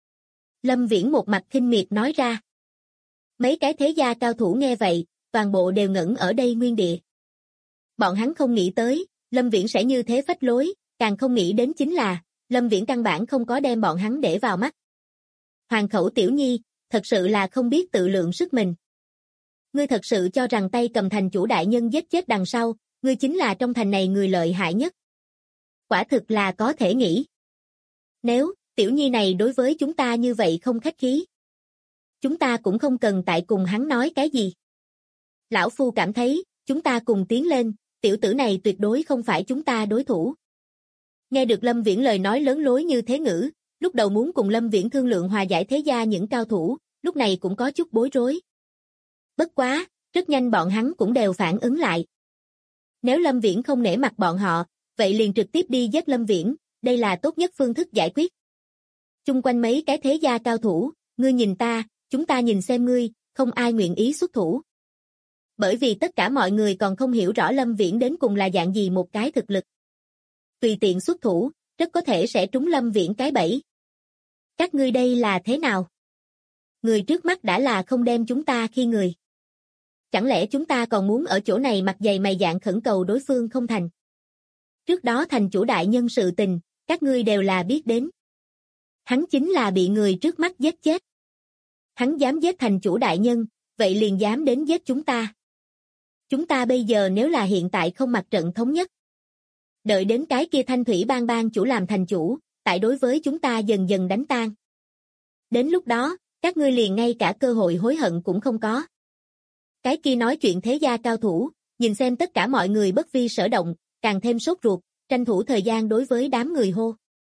Lâm Viễn một mặt khinh miệt nói ra. Mấy cái thế gia cao thủ nghe vậy, toàn bộ đều ngẩn ở đây nguyên địa. Bọn hắn không nghĩ tới, Lâm Viễn sẽ như thế phách lối, càng không nghĩ đến chính là, Lâm Viễn căn bản không có đem bọn hắn để vào mắt. Hoàng khẩu tiểu nhi, thật sự là không biết tự lượng sức mình. Ngươi thật sự cho rằng tay cầm thành chủ đại nhân giết chết đằng sau, ngươi chính là trong thành này người lợi hại nhất. Quả thực là có thể nghĩ. Nếu, tiểu nhi này đối với chúng ta như vậy không khách khí. Chúng ta cũng không cần tại cùng hắn nói cái gì. Lão Phu cảm thấy, chúng ta cùng tiến lên, tiểu tử này tuyệt đối không phải chúng ta đối thủ. Nghe được Lâm Viễn lời nói lớn lối như thế ngữ, lúc đầu muốn cùng Lâm Viễn thương lượng hòa giải thế gia những cao thủ, lúc này cũng có chút bối rối. Bất quá, rất nhanh bọn hắn cũng đều phản ứng lại. Nếu Lâm Viễn không nể mặt bọn họ, vậy liền trực tiếp đi giết Lâm Viễn, đây là tốt nhất phương thức giải quyết. Chung quanh mấy cái thế gia cao thủ, ngươi nhìn ta, chúng ta nhìn xem ngươi, không ai nguyện ý xuất thủ. Bởi vì tất cả mọi người còn không hiểu rõ Lâm Viễn đến cùng là dạng gì một cái thực lực. Tùy tiện xuất thủ, rất có thể sẽ trúng Lâm Viễn cái bẫy. Các ngươi đây là thế nào? Người trước mắt đã là không đem chúng ta khi người. Chẳng lẽ chúng ta còn muốn ở chỗ này mặt dày mày dạn khẩn cầu đối phương không thành? Trước đó thành chủ đại nhân sự tình, các ngươi đều là biết đến. Hắn chính là bị người trước mắt giết chết. Hắn dám giết thành chủ đại nhân, vậy liền dám đến giết chúng ta. Chúng ta bây giờ nếu là hiện tại không mặt trận thống nhất. Đợi đến cái kia Thanh Thủy Bang bang chủ làm thành chủ, tại đối với chúng ta dần dần đánh tan. Đến lúc đó, các ngươi liền ngay cả cơ hội hối hận cũng không có. Cái kia nói chuyện thế gia cao thủ, nhìn xem tất cả mọi người bất vi sở động, càng thêm sốt ruột, tranh thủ thời gian đối với đám người hô.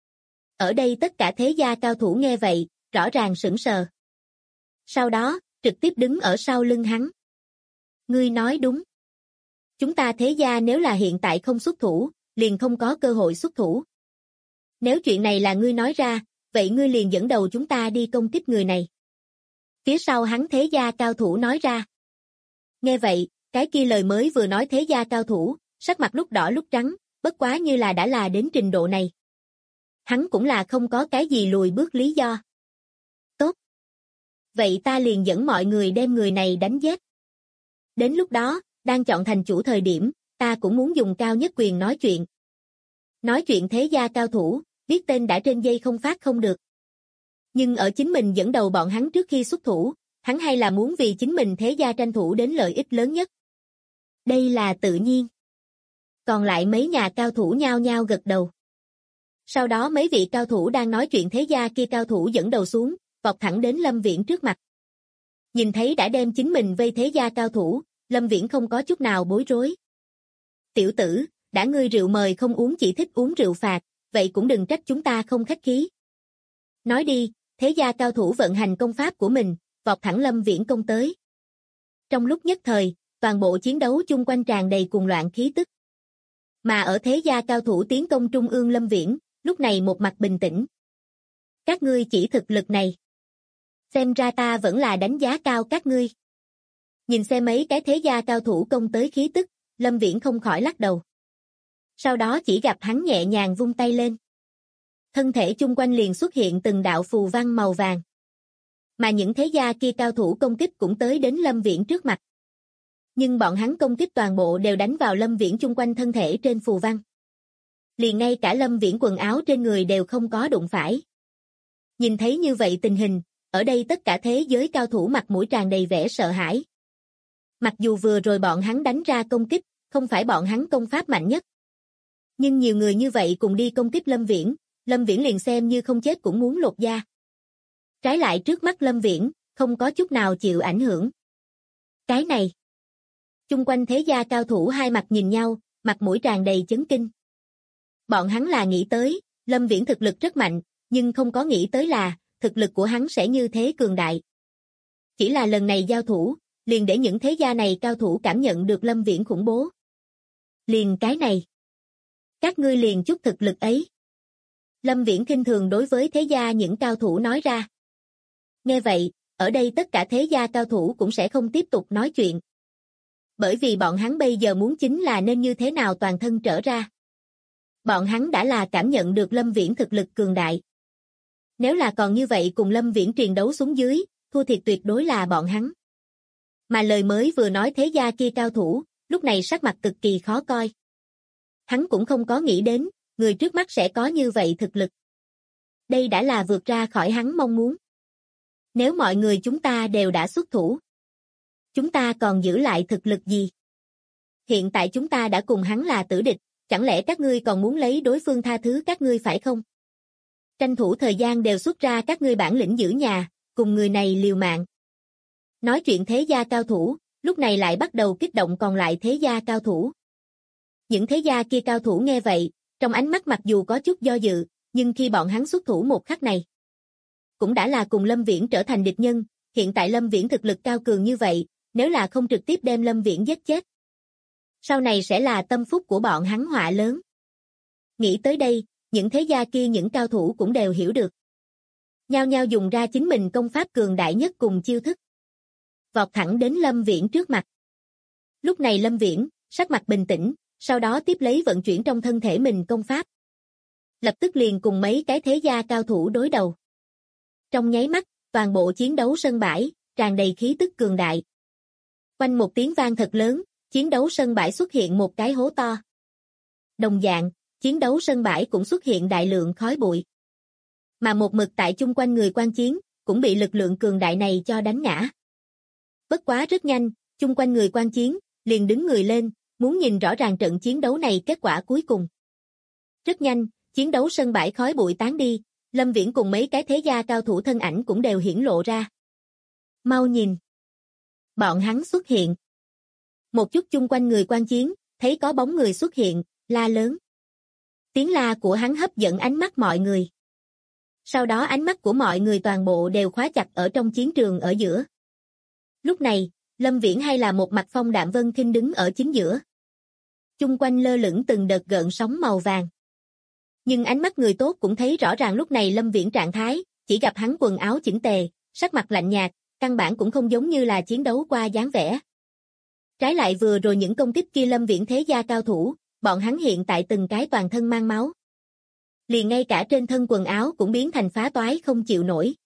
Ở đây tất cả thế gia cao thủ nghe vậy, rõ ràng sững sờ. Sau đó, trực tiếp đứng ở sau lưng hắn. Ngươi nói đúng. Chúng ta thế gia nếu là hiện tại không xuất thủ, liền không có cơ hội xuất thủ. Nếu chuyện này là ngươi nói ra, vậy ngươi liền dẫn đầu chúng ta đi công kích người này. Phía sau hắn thế gia cao thủ nói ra. Nghe vậy, cái kia lời mới vừa nói thế gia cao thủ, sắc mặt lúc đỏ lúc trắng, bất quá như là đã là đến trình độ này. Hắn cũng là không có cái gì lùi bước lý do. Tốt. Vậy ta liền dẫn mọi người đem người này đánh giết. Đến lúc đó, đang chọn thành chủ thời điểm, ta cũng muốn dùng cao nhất quyền nói chuyện. Nói chuyện thế gia cao thủ, biết tên đã trên dây không phát không được. Nhưng ở chính mình dẫn đầu bọn hắn trước khi xuất thủ, hắn hay là muốn vì chính mình thế gia tranh thủ đến lợi ích lớn nhất. Đây là tự nhiên. Còn lại mấy nhà cao thủ nhao nhao gật đầu. Sau đó mấy vị cao thủ đang nói chuyện thế gia kia cao thủ dẫn đầu xuống, vọt thẳng đến Lâm Viễn trước mặt. Nhìn thấy đã đem chính mình vây thế gia cao thủ, Lâm Viễn không có chút nào bối rối. Tiểu tử, đã ngươi rượu mời không uống chỉ thích uống rượu phạt, vậy cũng đừng trách chúng ta không khách khí. Nói đi, thế gia cao thủ vận hành công pháp của mình, vọt thẳng Lâm Viễn công tới. Trong lúc nhất thời, toàn bộ chiến đấu chung quanh tràn đầy cuồng loạn khí tức. Mà ở thế gia cao thủ tiến công trung ương Lâm Viễn, lúc này một mặt bình tĩnh. Các ngươi chỉ thực lực này. Xem ra ta vẫn là đánh giá cao các ngươi. Nhìn xem mấy cái thế gia cao thủ công tới khí tức, Lâm Viễn không khỏi lắc đầu. Sau đó chỉ gặp hắn nhẹ nhàng vung tay lên. Thân thể chung quanh liền xuất hiện từng đạo phù văn màu vàng. Mà những thế gia kia cao thủ công kích cũng tới đến Lâm Viễn trước mặt. Nhưng bọn hắn công kích toàn bộ đều đánh vào Lâm Viễn chung quanh thân thể trên phù văn. Liền ngay cả Lâm Viễn quần áo trên người đều không có đụng phải. Nhìn thấy như vậy tình hình, ở đây tất cả thế giới cao thủ mặt mũi tràn đầy vẻ sợ hãi. Mặc dù vừa rồi bọn hắn đánh ra công kích, không phải bọn hắn công pháp mạnh nhất. Nhưng nhiều người như vậy cùng đi công kích Lâm Viễn liền xem như không chết cũng muốn lột da. Trái lại trước mắt Lâm Viễn, không có chút nào chịu ảnh hưởng. Cái này. Chung quanh thế gia cao thủ hai mặt nhìn nhau, mặt mũi tràn đầy chấn kinh. Bọn hắn là nghĩ tới, Lâm Viễn thực lực rất mạnh, nhưng không có nghĩ tới là, thực lực của hắn sẽ như thế cường đại. Chỉ là lần này giao thủ, liền để những thế gia này cao thủ cảm nhận được Lâm Viễn khủng bố. Liền cái này. Các ngươi liền chút thực lực ấy. Lâm Viễn khinh thường đối với thế gia những cao thủ nói ra. Nghe vậy, ở đây tất cả thế gia cao thủ cũng sẽ không tiếp tục nói chuyện. Bởi vì bọn hắn bây giờ muốn chính là nên như thế nào toàn thân trở ra. Bọn hắn đã là cảm nhận được Lâm Viễn thực lực cường đại. Nếu là còn như vậy cùng Lâm Viễn triền đấu xuống dưới, thua thiệt tuyệt đối là bọn hắn. Mà lời mới vừa nói thế gia kia cao thủ, lúc này sắc mặt cực kỳ khó coi. Hắn cũng không có nghĩ đến, người trước mắt sẽ có như vậy thực lực. Đây đã là vượt ra khỏi hắn mong muốn. Nếu mọi người chúng ta đều đã xuất thủ, chúng ta còn giữ lại thực lực gì? Hiện tại chúng ta đã cùng hắn là tử địch, chẳng lẽ các ngươi còn muốn lấy đối phương tha thứ các ngươi phải không? Tranh thủ thời gian đều xuất ra các ngươi bản lĩnh giữ nhà, cùng người này liều mạng. Nói chuyện thế gia cao thủ, lúc này lại bắt đầu kích động còn lại thế gia cao thủ. Những thế gia kia cao thủ nghe vậy, trong ánh mắt mặc dù có chút do dự, nhưng khi bọn hắn xuất thủ một khắc này, cũng đã là cùng Lâm Viễn trở thành địch nhân, hiện tại Lâm Viễn thực lực cao cường như vậy, nếu là không trực tiếp đem Lâm Viễn giết chết, sau này sẽ là tâm phúc của bọn hắn họa lớn. Nghĩ tới đây, những thế gia kia những cao thủ cũng đều hiểu được. Nhao nhao dùng ra chính mình công pháp cường đại nhất cùng chiêu thức. Vọt thẳng đến Lâm Viễn trước mặt. Lúc này Lâm Viễn, sắc mặt bình tĩnh, sau đó tiếp lấy vận chuyển trong thân thể mình công pháp. Lập tức liền cùng mấy cái thế gia cao thủ đối đầu. Trong nháy mắt, toàn bộ chiến đấu sân bãi, tràn đầy khí tức cường đại. Quanh một tiếng vang thật lớn, chiến đấu sân bãi xuất hiện một cái hố to. Đồng dạng, chiến đấu sân bãi cũng xuất hiện đại lượng khói bụi. Mà một mực tại chung quanh người quan chiến, cũng bị lực lượng cường đại này cho đánh ngã. Bất quá rất nhanh, chung quanh người quan chiến, liền đứng người lên, muốn nhìn rõ ràng trận chiến đấu này kết quả cuối cùng. Rất nhanh, chiến đấu sân bãi khói bụi tán đi, Lâm Viễn cùng mấy cái thế gia cao thủ thân ảnh cũng đều hiển lộ ra. Mau nhìn! Bọn hắn xuất hiện. Một chút chung quanh người quan chiến, thấy có bóng người xuất hiện, la lớn. Tiếng la của hắn hấp dẫn ánh mắt mọi người. Sau đó ánh mắt của mọi người toàn bộ đều khóa chặt ở trong chiến trường ở giữa. Lúc này, Lâm Viễn hay là một mặt phong đạm vân khinh đứng ở chính giữa. Chung quanh lơ lửng từng đợt gợn sóng màu vàng. Nhưng ánh mắt người tốt cũng thấy rõ ràng lúc này Lâm Viễn trạng thái, chỉ gặp hắn quần áo chỉnh tề, sắc mặt lạnh nhạt, căn bản cũng không giống như là chiến đấu qua dáng vẻ. Trái lại vừa rồi những công kích kia Lâm Viễn thế gia cao thủ, bọn hắn hiện tại từng cái toàn thân mang máu. Liền ngay cả trên thân quần áo cũng biến thành phá toái không chịu nổi.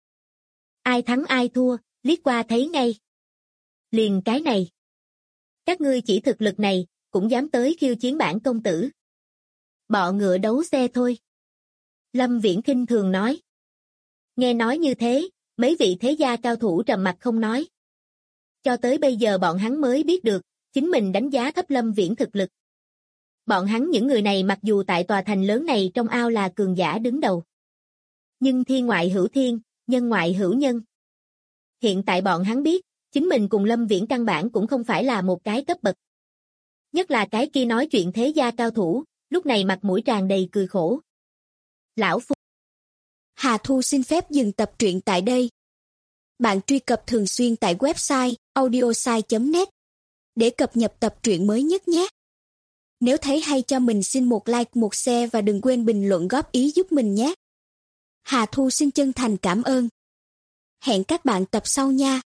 Ai thắng ai thua, liếc qua thấy ngay. Liền cái này. Các ngươi chỉ thực lực này, cũng dám tới khiêu chiến bản công tử. Bọ ngựa đấu xe thôi. Lâm Viễn khinh thường nói. Nghe nói như thế, mấy vị thế gia cao thủ trầm mặc không nói. Cho tới bây giờ bọn hắn mới biết được, chính mình đánh giá thấp Lâm Viễn thực lực. Bọn hắn những người này mặc dù tại tòa thành lớn này trong ao là cường giả đứng đầu. Nhưng thiên ngoại hữu thiên, nhân ngoại hữu nhân. Hiện tại bọn hắn biết, chính mình cùng Lâm Viễn căn bản cũng không phải là một cái cấp bậc. Nhất là cái kia nói chuyện thế gia cao thủ, lúc này mặt mũi tràn đầy cười khổ. Lão Phu. Hà Thu xin phép dừng tập truyện tại đây. Bạn truy cập thường xuyên tại website audiosai.net để cập nhật tập truyện mới nhất nhé. Nếu thấy hay cho mình xin một like, một share và đừng quên bình luận góp ý giúp mình nhé. Hà Thu xin chân thành cảm ơn. Hẹn các bạn tập sau nha.